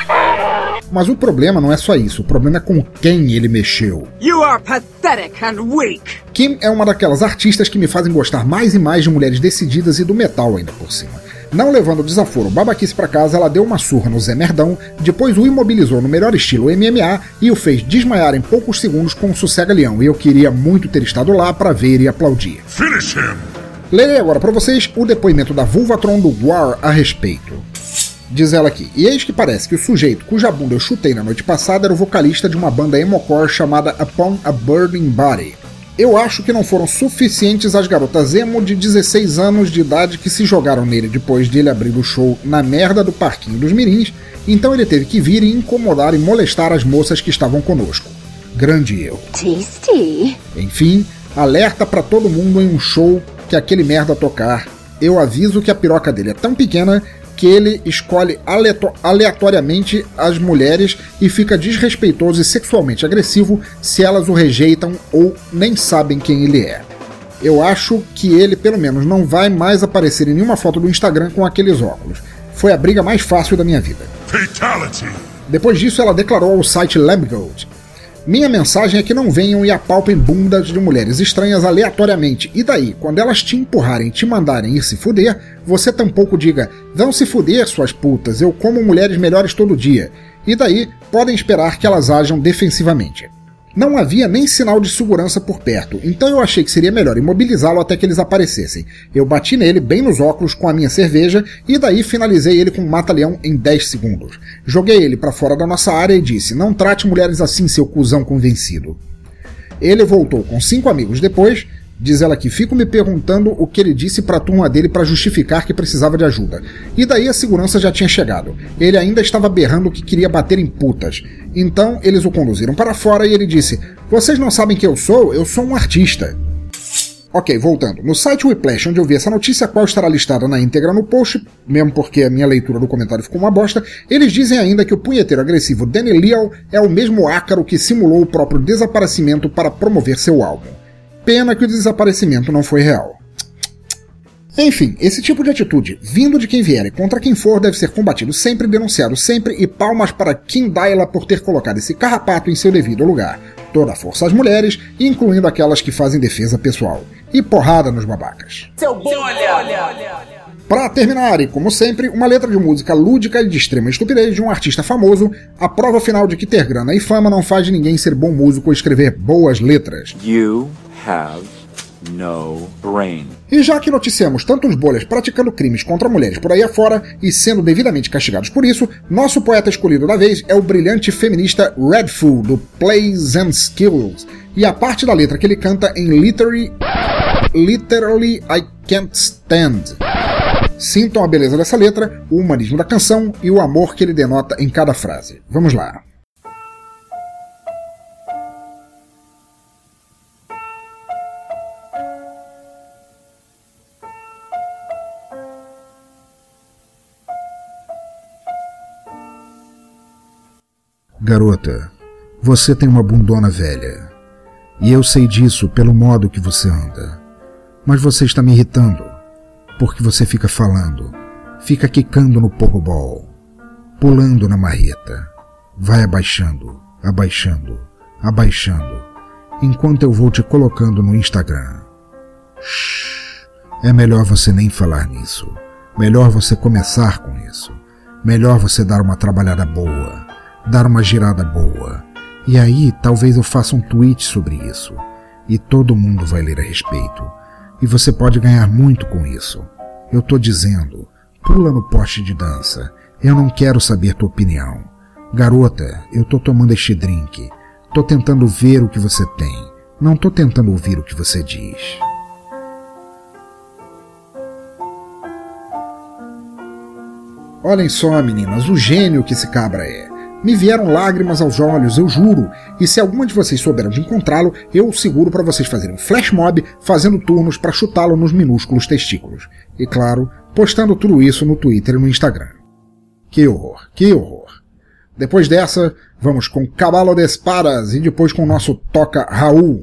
Mas o problema não é só isso, o problema é com quem ele mexeu. You are pathetic and weak. Kim é uma daquelas artistas que me fazem gostar mais e mais de mulheres decididas e do metal ainda por cima. Não levando o desaforo babaquice pra casa, ela deu uma surra no Zé Merdão, depois o imobilizou no melhor estilo MMA e o fez desmaiar em poucos segundos com um sossega-leão, e eu queria muito ter estado lá pra ver e aplaudir. Finish him! Lerei agora pra vocês o depoimento da Vulvatron do War a respeito. Diz ela aqui, e eis que parece que o sujeito cuja bunda eu chutei na noite passada era o vocalista de uma banda emocore chamada Upon a Burning Body. Eu acho que não foram suficientes as garotas emo de 16 anos de idade que se jogaram nele depois de ele abrir o show na merda do parquinho dos mirins, então ele teve que vir e incomodar e molestar as moças que estavam conosco. Grande erro. Tasty. Enfim, alerta pra todo mundo em um show que aquele merda tocar. Eu aviso que a piroca dele é tão pequena que ele escolhe aleatoriamente as mulheres e fica desrespeitoso e sexualmente agressivo se elas o rejeitam ou nem sabem quem ele é. Eu acho que ele, pelo menos, não vai mais aparecer em nenhuma foto do Instagram com aqueles óculos. Foi a briga mais fácil da minha vida. Fatality. Depois disso, ela declarou ao site Lamgold: minha mensagem é que não venham e apalpem bundas de mulheres estranhas aleatoriamente, e daí, quando elas te empurrarem e te mandarem ir se fuder, você tampouco diga, vão se fuder suas putas, eu como mulheres melhores todo dia, e daí podem esperar que elas ajam defensivamente. Não havia nem sinal de segurança por perto, então eu achei que seria melhor imobilizá-lo até que eles aparecessem. Eu bati nele bem nos óculos com a minha cerveja e daí finalizei ele com um mata-leão em 10 segundos. Joguei ele pra fora da nossa área e disse, não trate mulheres assim, seu cuzão convencido. Ele voltou com 5 amigos depois. Diz ela que fico me perguntando o que ele disse pra turma dele pra justificar que precisava de ajuda. E daí a segurança já tinha chegado. Ele ainda estava berrando que queria bater em putas. Então eles o conduziram para fora e ele disse, vocês não sabem quem eu sou um artista. Ok, voltando. No site Whiplash, onde eu vi essa notícia, a qual estará listada na íntegra no post, mesmo porque a minha leitura do comentário ficou uma bosta, eles dizem ainda que o punheteiro agressivo Danny Leal é o mesmo ácaro que simulou o próprio desaparecimento para promover seu álbum. Pena que o desaparecimento não foi real. Enfim, esse tipo de atitude, vindo de quem vier e contra quem for, deve ser combatido sempre, denunciado sempre, e palmas para Kim Dyla por ter colocado esse carrapato em seu devido lugar. Toda a força às mulheres, incluindo aquelas que fazem defesa pessoal. E porrada nos babacas. Seu bolha! Pra terminar, e como sempre, uma letra de música lúdica e de extrema estupidez de um artista famoso, a prova final de que ter grana e fama não faz de ninguém ser bom músico ou escrever boas letras. You have no brain. E já que noticiamos tantos bolhas praticando crimes contra mulheres por aí afora e sendo devidamente castigados por isso, nosso poeta escolhido da vez é o brilhante feminista Redfoo, do Plays and Skills, e a parte da letra que ele canta em Literally I Can't Stand. Sintam a beleza dessa letra, o humanismo da canção e o amor que ele denota em cada frase. Vamos lá. Garota, você tem uma bundona velha. E eu sei disso pelo modo que você anda. Mas você está me irritando. Porque você fica falando. Fica quicando no pogobol. Pulando na marreta. Vai abaixando, abaixando, abaixando. Enquanto eu vou te colocando no Instagram. Shhh. É melhor você nem falar nisso. Melhor você começar com isso. Melhor você dar uma trabalhada boa. Dar uma girada boa. E aí talvez eu faça um tweet sobre isso. E todo mundo vai ler a respeito. E você pode ganhar muito com isso. Eu tô dizendo, pula no poste de dança. Eu não quero saber tua opinião. Garota, eu tô tomando este drink. Tô tentando ver o que você tem. Não tô tentando ouvir o que você diz. Olhem só, meninas, o gênio que esse cabra é. Me vieram lágrimas aos olhos, eu juro. E se alguma de vocês souber onde encontrá-lo, eu o seguro para vocês fazerem um flash mob, fazendo turnos para chutá-lo nos minúsculos testículos. E claro, postando tudo isso no Twitter e no Instagram. Que horror, que horror. Depois dessa, vamos com Caballo de Espadas e depois com o nosso Toca Raul.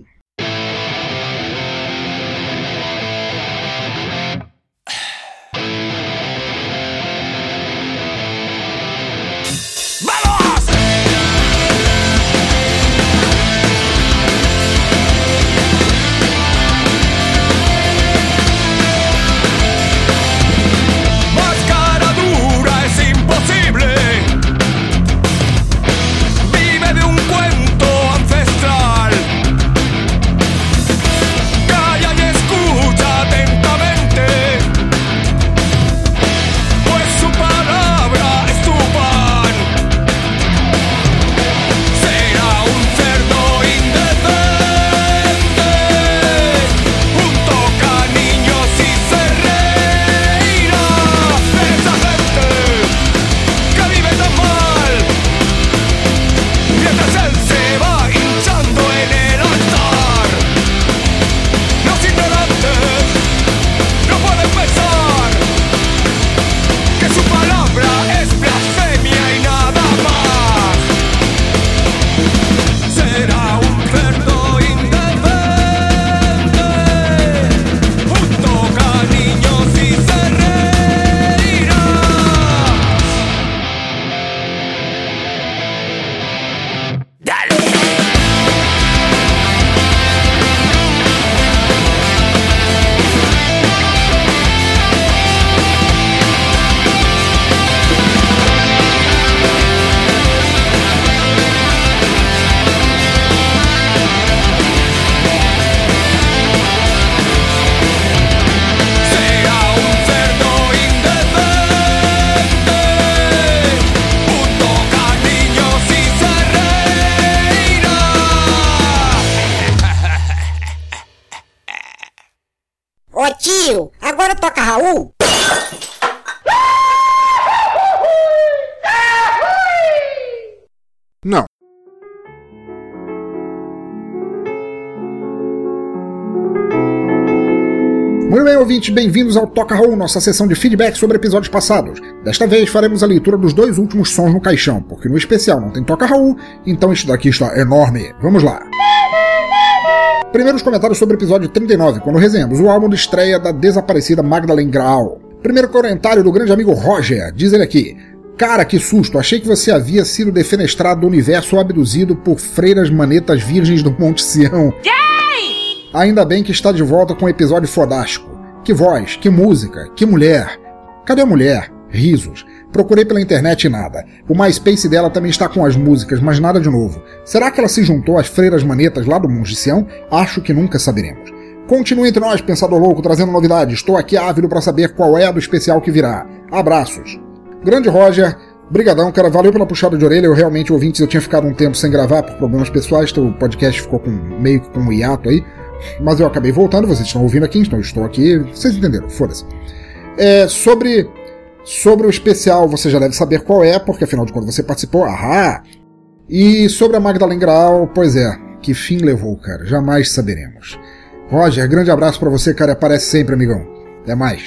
Ô tio, agora toca Raul? Não. Muito bem, ouvintes, bem-vindos ao Toca Raul, nossa sessão de feedback sobre episódios passados. Desta vez faremos a leitura dos 2 últimos sons no caixão, porque no especial não tem Toca Raul, então isso daqui está enorme. Vamos lá. Primeiro os comentários sobre o episódio 39, quando resenhamos o álbum de estreia da desaparecida Magdalene Grau. Primeiro comentário do grande amigo Roger, diz ele aqui: cara, que susto, achei que você havia sido defenestrado do universo ou abduzido por freiras manetas virgens do Monte Sião. Yay! Ainda bem que está de volta com um episódio fodástico. Que voz, que música, que mulher. Cadê a mulher? Risos. Procurei pela internet e nada. O MySpace dela também está com as músicas, mas nada de novo. Será que ela se juntou às freiras manetas lá do Monte Sião? Acho que nunca saberemos. Continue entre nós, Pensador Louco, trazendo novidades. Estou aqui ávido para saber qual é a do especial que virá. Abraços. Grande Roger, brigadão, cara, valeu pela puxada de orelha. Eu realmente, ouvintes, eu tinha ficado um tempo sem gravar por problemas pessoais, então o podcast ficou meio que com um hiato aí. Mas eu acabei voltando, vocês estão ouvindo aqui, então eu estou aqui, vocês entenderam, foda-se. Sobre o especial, você já deve saber qual é, porque afinal de contas você participou, ahá! E sobre a Magdalene Grau, pois é, que fim levou, cara, jamais saberemos. Roger, grande abraço pra você, cara, aparece sempre, amigão. Até mais.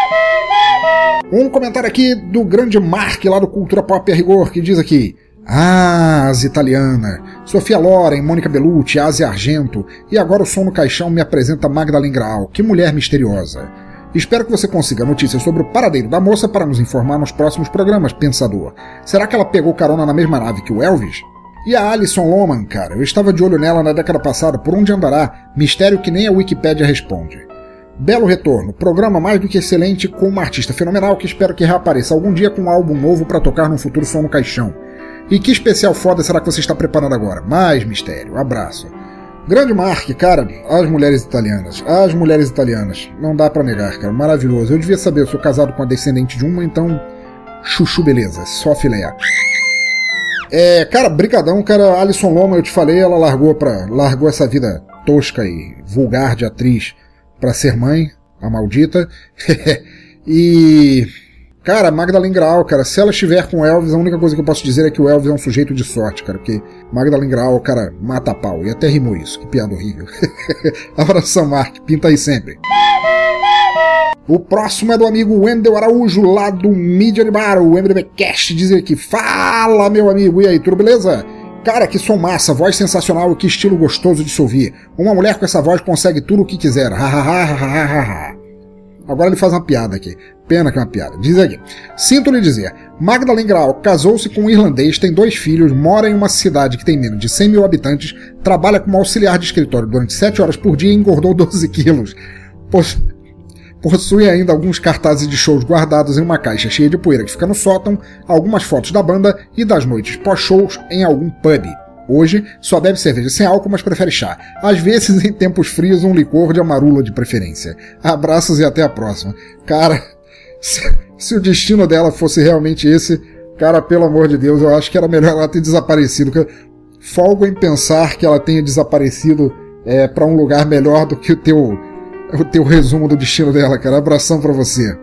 Um comentário aqui do grande Mark, lá do Cultura Pop a Rigor, que diz aqui: as italianas, Sofia Loren, Mônica Bellucci, Asia Argento, e agora o Som no Caixão me apresenta Magdalene Grau, que mulher misteriosa. Espero que você consiga notícias sobre o paradeiro da moça para nos informar nos próximos programas, Pensador. Será que ela pegou carona na mesma nave que o Elvis? E a Alison Lohman, cara, eu estava de olho nela na década passada, por onde andará? Mistério que nem a Wikipédia responde. Belo retorno, programa mais do que excelente com uma artista fenomenal que espero que reapareça algum dia com um álbum novo para tocar no futuro Som no Caixão. E que especial foda será que você está preparando agora? Mais mistério, abraço. Grande Mark, cara, as mulheres italianas, não dá pra negar, cara, maravilhoso. Eu devia saber, eu sou casado com a descendente de uma, então chuchu beleza, só filé. Cara, brigadão, cara, Alison Lohman, eu te falei, ela largou essa vida tosca e vulgar de atriz pra ser mãe, a maldita. E... cara, Magdalene Grau, cara, se ela estiver com o Elvis, a única coisa que eu posso dizer é que o Elvis é um sujeito de sorte, cara, porque Magdalene Grau, cara, mata a pau, e até rimou isso, que piada horrível. Abração, Mark, pinta aí sempre. O próximo é do amigo Wendel Araújo, lá do Mídia de Bar, o MDBcast, diz aqui: fala, meu amigo, e aí, tudo beleza? Cara, que som massa, voz sensacional e que estilo gostoso de se ouvir. Uma mulher com essa voz consegue tudo o que quiser, Agora ele faz uma piada aqui. Pena que é uma piada. Diz aqui: sinto lhe dizer, Magdalene Grau casou-se com um irlandês, tem 2 filhos, mora em uma cidade que tem menos de 100 mil habitantes, trabalha como auxiliar de escritório durante 7 horas por dia e engordou 12 quilos. Possui ainda alguns cartazes de shows guardados em uma caixa cheia de poeira que fica no sótão, algumas fotos da banda e das noites pós-shows em algum pub. Hoje, só bebe cerveja sem álcool, mas prefere chá. Às vezes, em tempos frios, um licor de amarula de preferência. Abraços e até a próxima. Cara, se o destino dela fosse realmente esse, cara, pelo amor de Deus, eu acho que era melhor ela ter desaparecido. Folgo em pensar que ela tenha desaparecido pra um lugar melhor do que o teu resumo do destino dela, cara. Abração pra você.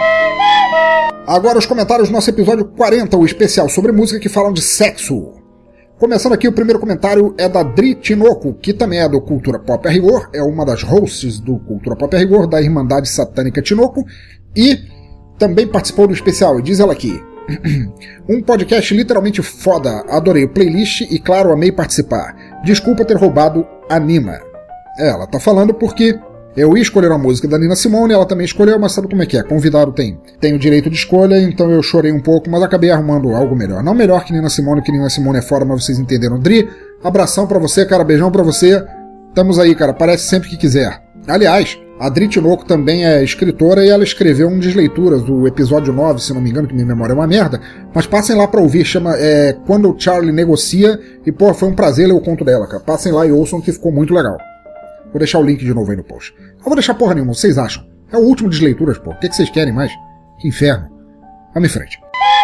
Agora os comentários do nosso episódio 40, o especial sobre música que falam de sexo. Começando aqui, o primeiro comentário é da Dri Tinoco, que também é do Cultura Pop a Rigor, é uma das hosts do Cultura Pop a Rigor, da Irmandade Satânica Tinoco, e também participou do especial, e diz ela aqui: um podcast literalmente foda, adorei o playlist e claro, amei participar. Desculpa ter roubado a Nina. Ela tá falando porque eu ia escolher uma música da Nina Simone, ela também escolheu, mas sabe como é que é? Convidado tem o direito de escolha, então eu chorei um pouco, mas acabei arrumando algo melhor. Não melhor que Nina Simone é fora, mas vocês entenderam. Dri, abração pra você, cara, beijão pra você. Estamos aí, cara, aparece sempre que quiser. Aliás, a Dri Tinoco também é escritora e ela escreveu um desleituras do episódio 9, se não me engano, que minha memória é uma merda, mas passem lá pra ouvir, chama Quando o Charlie Negocia, e pô, foi um prazer ler o conto dela, cara. Passem lá e ouçam que ficou muito legal. Vou deixar o link de novo aí no post. Não vou deixar porra nenhuma, vocês acham? É o último de leituras, pô. O que vocês querem mais? Que inferno. Vamos em frente.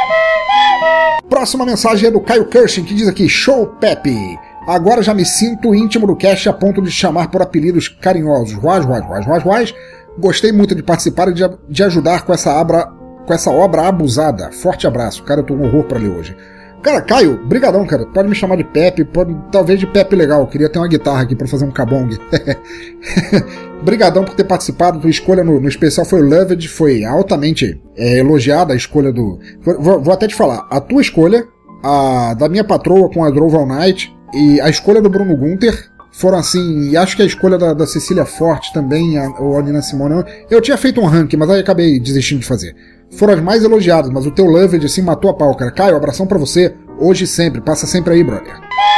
Próxima mensagem é do Caio Kirschen, que diz aqui: show, Pepe! Agora já me sinto íntimo do cast a ponto de chamar por apelidos carinhosos. Ruas. Gostei muito de participar e de ajudar com essa obra abusada. Forte abraço. Cara, eu tô com horror pra ler hoje. Cara, Caio, brigadão, cara. Pode me chamar de Pepe, talvez de Pepe legal. Queria ter uma guitarra aqui pra fazer um cabong. Brigadão por ter participado. Tua escolha no especial foi o Loved, foi altamente elogiada a escolha do... Vou até te falar, a tua escolha, a da minha patroa com a Drove All Night e a escolha do Bruno Gunter foram assim, e acho que a escolha da Cecília Forte também, ou a Nina Simone, eu tinha feito um ranking, mas aí acabei desistindo de fazer. Foram as mais elogiadas, mas o teu Loved assim matou a pau, cara. Caio, abração pra você, hoje e sempre, passa sempre aí, brother.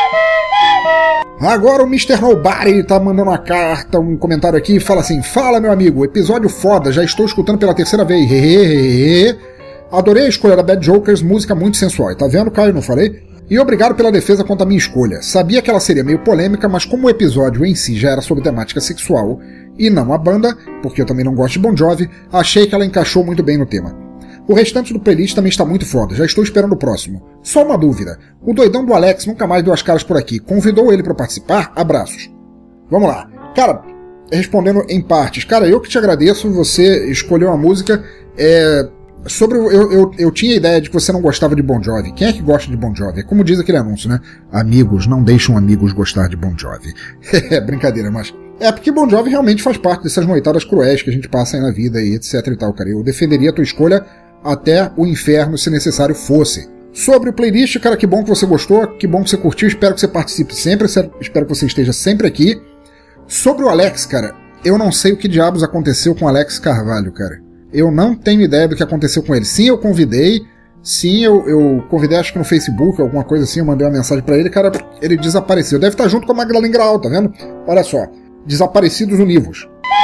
Agora o Mr. Nobody tá mandando uma carta, um comentário aqui e fala assim: fala, meu amigo, episódio foda, já estou escutando pela terceira vez. Adorei a escolha da Bad Jokers, música muito sensual. Tá vendo, Caio? Não falei? E obrigado pela defesa quanto à minha escolha. Sabia que ela seria meio polêmica, mas como o episódio em si já era sobre temática sexual e não a banda, porque eu também não gosto de Bon Jovi, achei que ela encaixou muito bem no tema. O restante do playlist também está muito foda, já estou esperando o próximo. Só uma dúvida, o doidão do Alex nunca mais deu as caras por aqui, convidou ele para participar? Abraços. Vamos lá. Cara, respondendo em partes, cara, eu que te agradeço, você escolheu uma música, eu tinha a ideia de que você não gostava de Bon Jovi. Quem é que gosta de Bon Jovi? É como diz aquele anúncio, né? Amigos não deixam amigos gostar de Bon Jovi. É brincadeira, mas... É porque Bon Jovi realmente faz parte dessas noitadas cruéis que a gente passa aí na vida e etc e tal, cara. Eu defenderia a tua escolha até o inferno, se necessário fosse. Sobre o playlist, cara, que bom que você gostou, que bom que você curtiu, espero que você participe sempre, espero que você esteja sempre aqui. Sobre o Alex, cara, eu não sei o que diabos aconteceu com o Alex Carvalho, cara. Eu não tenho ideia do que aconteceu com ele. Sim, eu convidei. Sim, eu convidei, acho que no Facebook, alguma coisa assim, eu mandei uma mensagem pra ele, cara, ele desapareceu. Deve estar junto com a Magdalena Grau, tá vendo? Olha só, desaparecidos univos.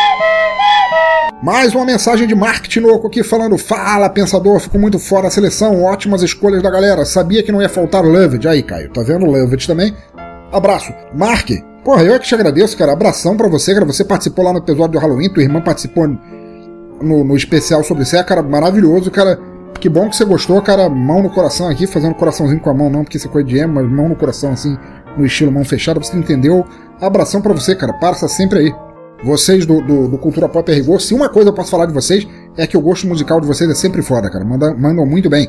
Mais uma mensagem de marketing louco aqui falando: fala, pensador, ficou muito fora a seleção, ótimas escolhas da galera, sabia que não ia faltar Loved. Aí, Caio, tá vendo? Loved também. Abraço. Mark, porra, eu é que te agradeço, cara, abração pra você, cara, você participou lá no episódio do Halloween, tua irmã participou no especial sobre Sé, cara, maravilhoso, cara, que bom que você gostou, cara, mão no coração aqui, fazendo coraçãozinho com a mão, não porque isso é coisa de emo, mas mão no coração, assim, no estilo mão fechada, você entendeu? Abração pra você, cara, passa sempre aí. Vocês do Cultura Pop a rigor, se uma coisa eu posso falar de vocês, é que o gosto musical de vocês é sempre foda, cara, mandam muito bem.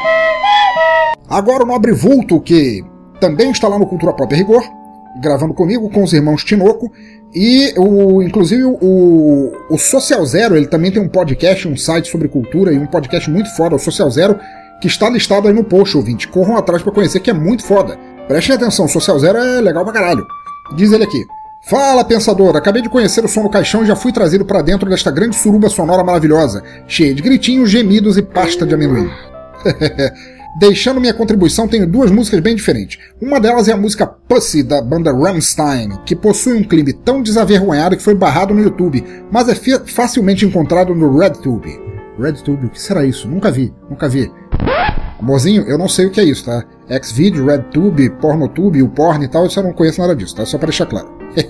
Agora o Nobre Vulto, que também está lá no Cultura Pop a rigor, gravando comigo, com os irmãos Tinoco, e inclusive o Social Zero, ele também tem um podcast, um site sobre cultura e um podcast muito foda, o Social Zero, que está listado aí no post, ouvinte. Corram atrás pra conhecer, que é muito foda. Prestem atenção, o Social Zero é legal pra caralho. Diz ele aqui: fala, pensador, acabei de conhecer o Som no Caixão e já fui trazido pra dentro desta grande suruba sonora maravilhosa, cheia de gritinhos, gemidos e pasta de amendoim. Deixando minha contribuição, tenho duas músicas bem diferentes. Uma delas é a música Pussy, da banda Rammstein, que possui um clipe tão desavergonhado que foi barrado no YouTube, mas é facilmente encontrado no RedTube. RedTube, o que será isso? Nunca vi. Amorzinho, eu não sei o que é isso, tá? Xvideo, RedTube, PornoTube, o Porn e tal, eu só não conheço nada disso, tá? Só pra deixar claro.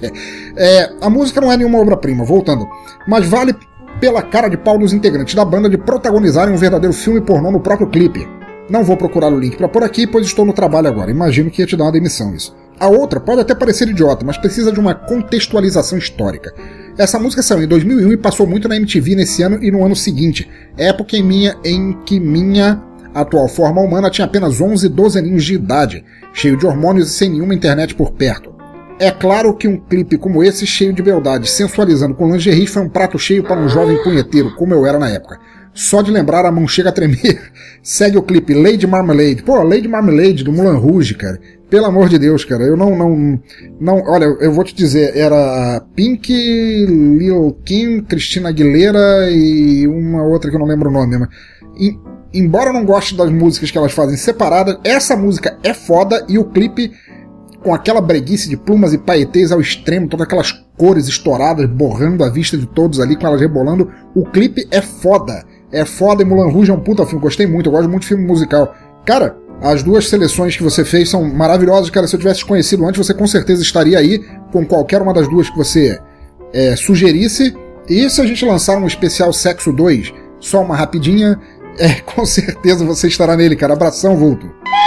A música não é nenhuma obra-prima, voltando, mas vale pela cara de pau dos integrantes da banda de protagonizarem um verdadeiro filme pornô no próprio clipe. Não vou procurar o link pra pôr aqui, pois estou no trabalho agora. Imagino que ia te dar uma demissão isso. A outra pode até parecer idiota, mas precisa de uma contextualização histórica. Essa música saiu em 2001 e passou muito na MTV nesse ano e no ano seguinte, época em que minha atual forma humana tinha apenas 11, 12 aninhos de idade, cheio de hormônios e sem nenhuma internet por perto. É claro que um clipe como esse, cheio de beldade, sensualizando com lingerie, foi um prato cheio para um jovem punheteiro, como eu era na época. Só de lembrar a mão chega a tremer. Segue o clipe Lady Marmalade. Pô, Lady Marmalade do Moulin Rouge, cara. Pelo amor de Deus, cara. Eu não... Olha, eu vou te dizer. Era Pink, Lil Kim, Christina Aguilera e uma outra que eu não lembro o nome. Mas... embora eu não goste das músicas que elas fazem separadas, essa música é foda e o clipe, com aquela breguice de plumas e paetês ao extremo, todas aquelas cores estouradas, borrando a vista de todos ali, com elas rebolando, o clipe é foda. É foda e Moulin Rouge é um puta filme, gostei muito, eu gosto muito de filme musical. Cara, as duas seleções que você fez são maravilhosas, cara, se eu tivesse te conhecido antes, você com certeza estaria aí com qualquer uma das duas que você sugerisse. E se a gente lançar um especial Sexo 2, só uma rapidinha, com certeza você estará nele, cara. Abração, Vulto.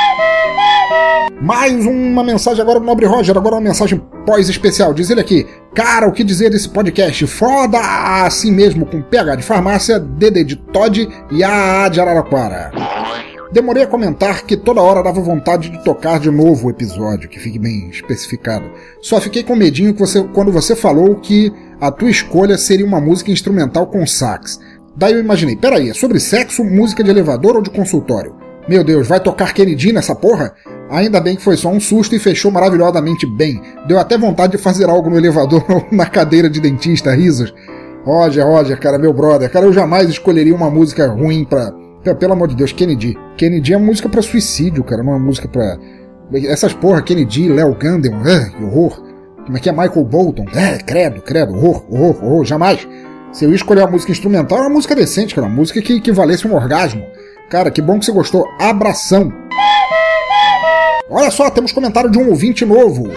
Mais uma mensagem agora do Nobre Roger, agora uma mensagem pós-especial. Diz ele aqui: cara, o que dizer desse podcast? Foda! Assim mesmo, com PH de farmácia, DD de Todd e AA de Araraquara. Demorei a comentar que toda hora dava vontade de tocar de novo o episódio, que fique bem especificado. Só fiquei com medinho quando você falou que a tua escolha seria uma música instrumental com sax. Daí eu imaginei, peraí, é sobre sexo, música de elevador ou de consultório? Meu Deus, vai tocar Kennedy nessa porra? Ainda bem que foi só um susto e fechou maravilhosamente bem. Deu até vontade de fazer algo no elevador ou na cadeira de dentista, risos. Roger, cara, meu brother. Cara, eu jamais escolheria uma música ruim pra... Pelo amor de Deus, Kennedy. Kennedy é música pra suicídio, cara, não é música pra... Essas porra, Kennedy, Léo Gandel, que horror. Como é que é Michael Bolton? Credo, horror, jamais. Se eu ia escolher uma música instrumental, é uma música decente, cara, uma música que valesse um orgasmo. Cara, que bom que você gostou. Abração. Olha só, temos comentário de um ouvinte novo.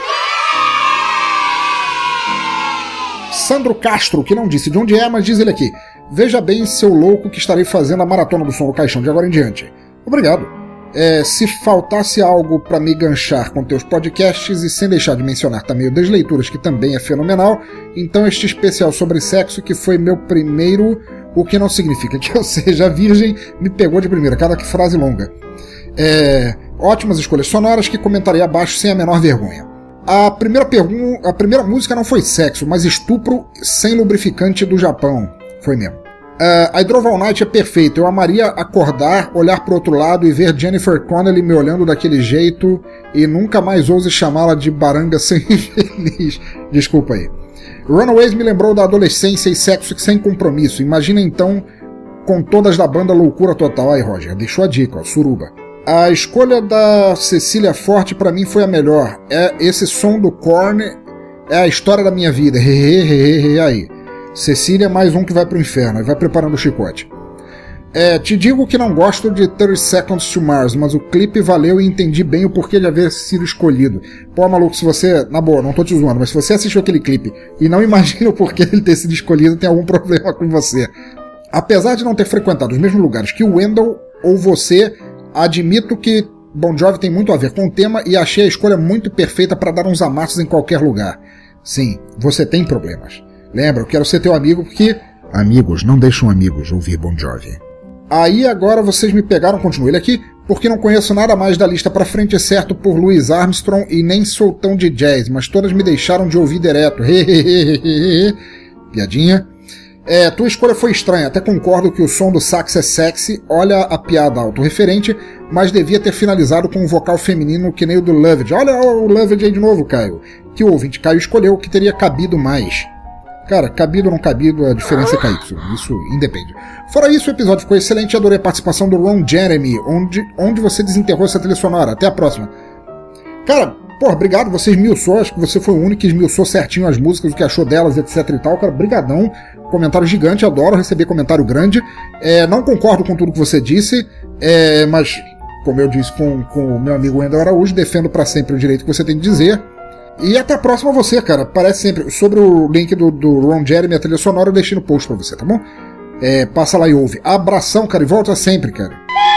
Sandro Castro, que não disse de onde é, mas diz ele aqui. Veja bem, seu louco, que estarei fazendo a maratona do Som no Caixão de agora em diante. Obrigado. Se faltasse algo para me ganchar com teus podcasts e sem deixar de mencionar também o Das Leituras, que também é fenomenal, então este especial sobre sexo, que foi meu primeiro, o que não significa que eu seja virgem, me pegou de primeira, cada que frase longa. Ótimas escolhas sonoras que comentarei abaixo sem a menor vergonha. A primeira música não foi sexo, mas estupro sem lubrificante do Japão. Foi mesmo. A I Drove All Night é perfeito. Eu amaria acordar, olhar pro outro lado e ver Jennifer Connelly me olhando daquele jeito e nunca mais ouse chamá-la de baranga sem infeliz. Desculpa aí. Runaways me lembrou da adolescência e sexo sem compromisso. Imagina então com todas da banda loucura total. Aí, Roger, deixou a dica, ó, suruba. A escolha da Cecília Forte pra mim foi a melhor. Esse som do Korn é a história da minha vida. Aí. Cecília é mais um que vai pro inferno e vai preparando o chicote. Te digo que não gosto de 30 Seconds to Mars, mas o clipe valeu e entendi bem o porquê de haver sido escolhido. Pô, maluco, se você... Na boa, não tô te zoando, mas se você assistiu aquele clipe e não imagina o porquê dele ter sido escolhido, tem algum problema com você. Apesar de não ter frequentado os mesmos lugares que o Wendell ou você... Admito que Bon Jovi tem muito a ver com o tema e achei a escolha muito perfeita para dar uns amassos em qualquer lugar. Sim, você tem problemas. Lembra, eu quero ser teu amigo porque... Amigos não deixam amigos ouvir Bon Jovi. Aí agora vocês me pegaram, continuo ele aqui, porque não conheço nada mais da lista pra frente, exceto por Louis Armstrong e nem sou tão de jazz, mas todas me deixaram de ouvir direto. Piadinha. Tua escolha foi estranha, até concordo que o som do sax é sexy, olha a piada autorreferente, mas devia ter finalizado com um vocal feminino que nem o do Loved. Olha o Loved aí de novo, Caio. Que o ouvinte Caio escolheu que teria cabido mais. Cara, cabido ou não cabido, a diferença é KY, isso independe. Fora isso, o episódio ficou excelente e adorei a participação do Ron Jeremy, onde você desenterrou essa trilha sonora. Até a próxima. Cara, porra, obrigado, você esmiuçou, acho que você foi o único que esmiuçou certinho as músicas, o que achou delas, etc e tal. Cara, brigadão. Comentário gigante, adoro receber comentário grande. Não concordo com tudo que você disse, mas, como eu disse com o meu amigo Wendel Araújo, defendo pra sempre o direito que você tem de dizer. E até a próxima você, cara. Parece sempre. Sobre o link do Ron Jeremy, a trilha sonora, eu deixei no post pra você, tá bom? Passa lá e ouve. Abração, cara, e volta sempre, cara.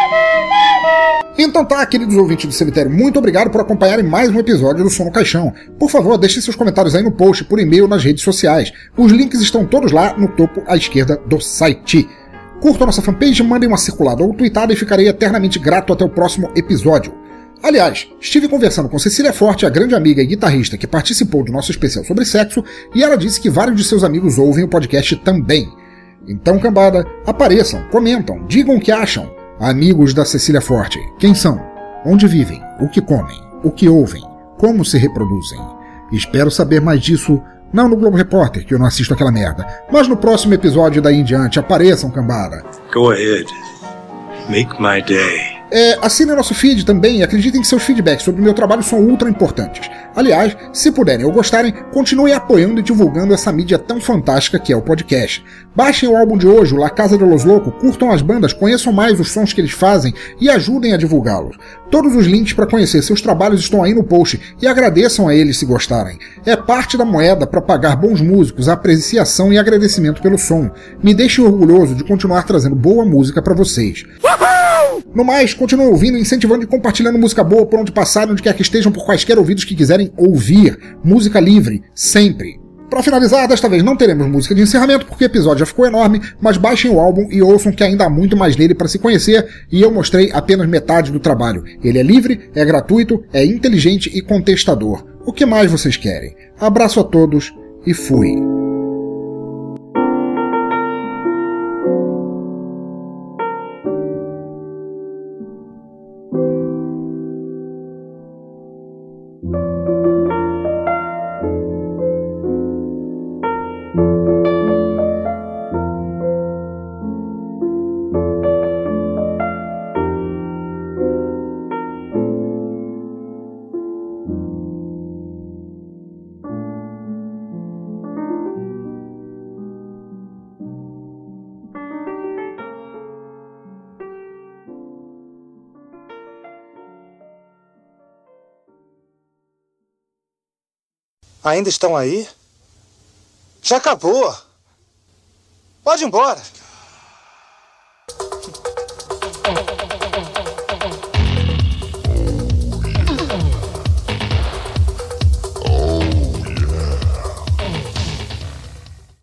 Então tá, queridos ouvintes do cemitério, muito obrigado por acompanharem mais um episódio do Som no Caixão. Por favor, deixem seus comentários aí no post, por e-mail, nas redes sociais. Os links estão todos lá no topo à esquerda do site. Curtam a nossa fanpage, mandem uma circulada ou tweetada e ficarei eternamente grato até o próximo episódio. Aliás, estive conversando com Cecília Forte, a grande amiga e guitarrista que participou do nosso especial sobre sexo, e ela disse que vários de seus amigos ouvem o podcast também. Então, cambada, apareçam, comentam, digam o que acham. Amigos da Cecília Forte, quem são? Onde vivem? O que comem? O que ouvem? Como se reproduzem? Espero saber mais disso, não no Globo Repórter, que eu não assisto aquela merda, mas no próximo episódio daí em diante. Apareçam, cambada. Go ahead. Make my day. Assinem nosso feed também e acreditem que seus feedbacks sobre o meu trabalho são ultra importantes. Aliás, se puderem ou gostarem, continuem apoiando e divulgando essa mídia tão fantástica que é o podcast. Baixem o álbum de hoje, o La Casa de los Locos, curtam as bandas, conheçam mais os sons que eles fazem e ajudem a divulgá-los. Todos os links para conhecer seus trabalhos estão aí no post e agradeçam a eles se gostarem. É parte da moeda para pagar bons músicos, apreciação e agradecimento pelo som. Me deixem orgulhoso de continuar trazendo boa música para vocês. No mais, continuem ouvindo, incentivando e compartilhando música boa por onde passarem, onde quer que estejam, por quaisquer ouvidos que quiserem ouvir. Música livre, sempre. Para finalizar, desta vez não teremos música de encerramento porque o episódio já ficou enorme, mas baixem o álbum e ouçam que ainda há muito mais nele para se conhecer e eu mostrei apenas metade do trabalho. Ele é livre, é gratuito, é inteligente e contestador. O que mais vocês querem? Abraço a todos e fui. Ainda estão aí? Já acabou. Pode ir embora.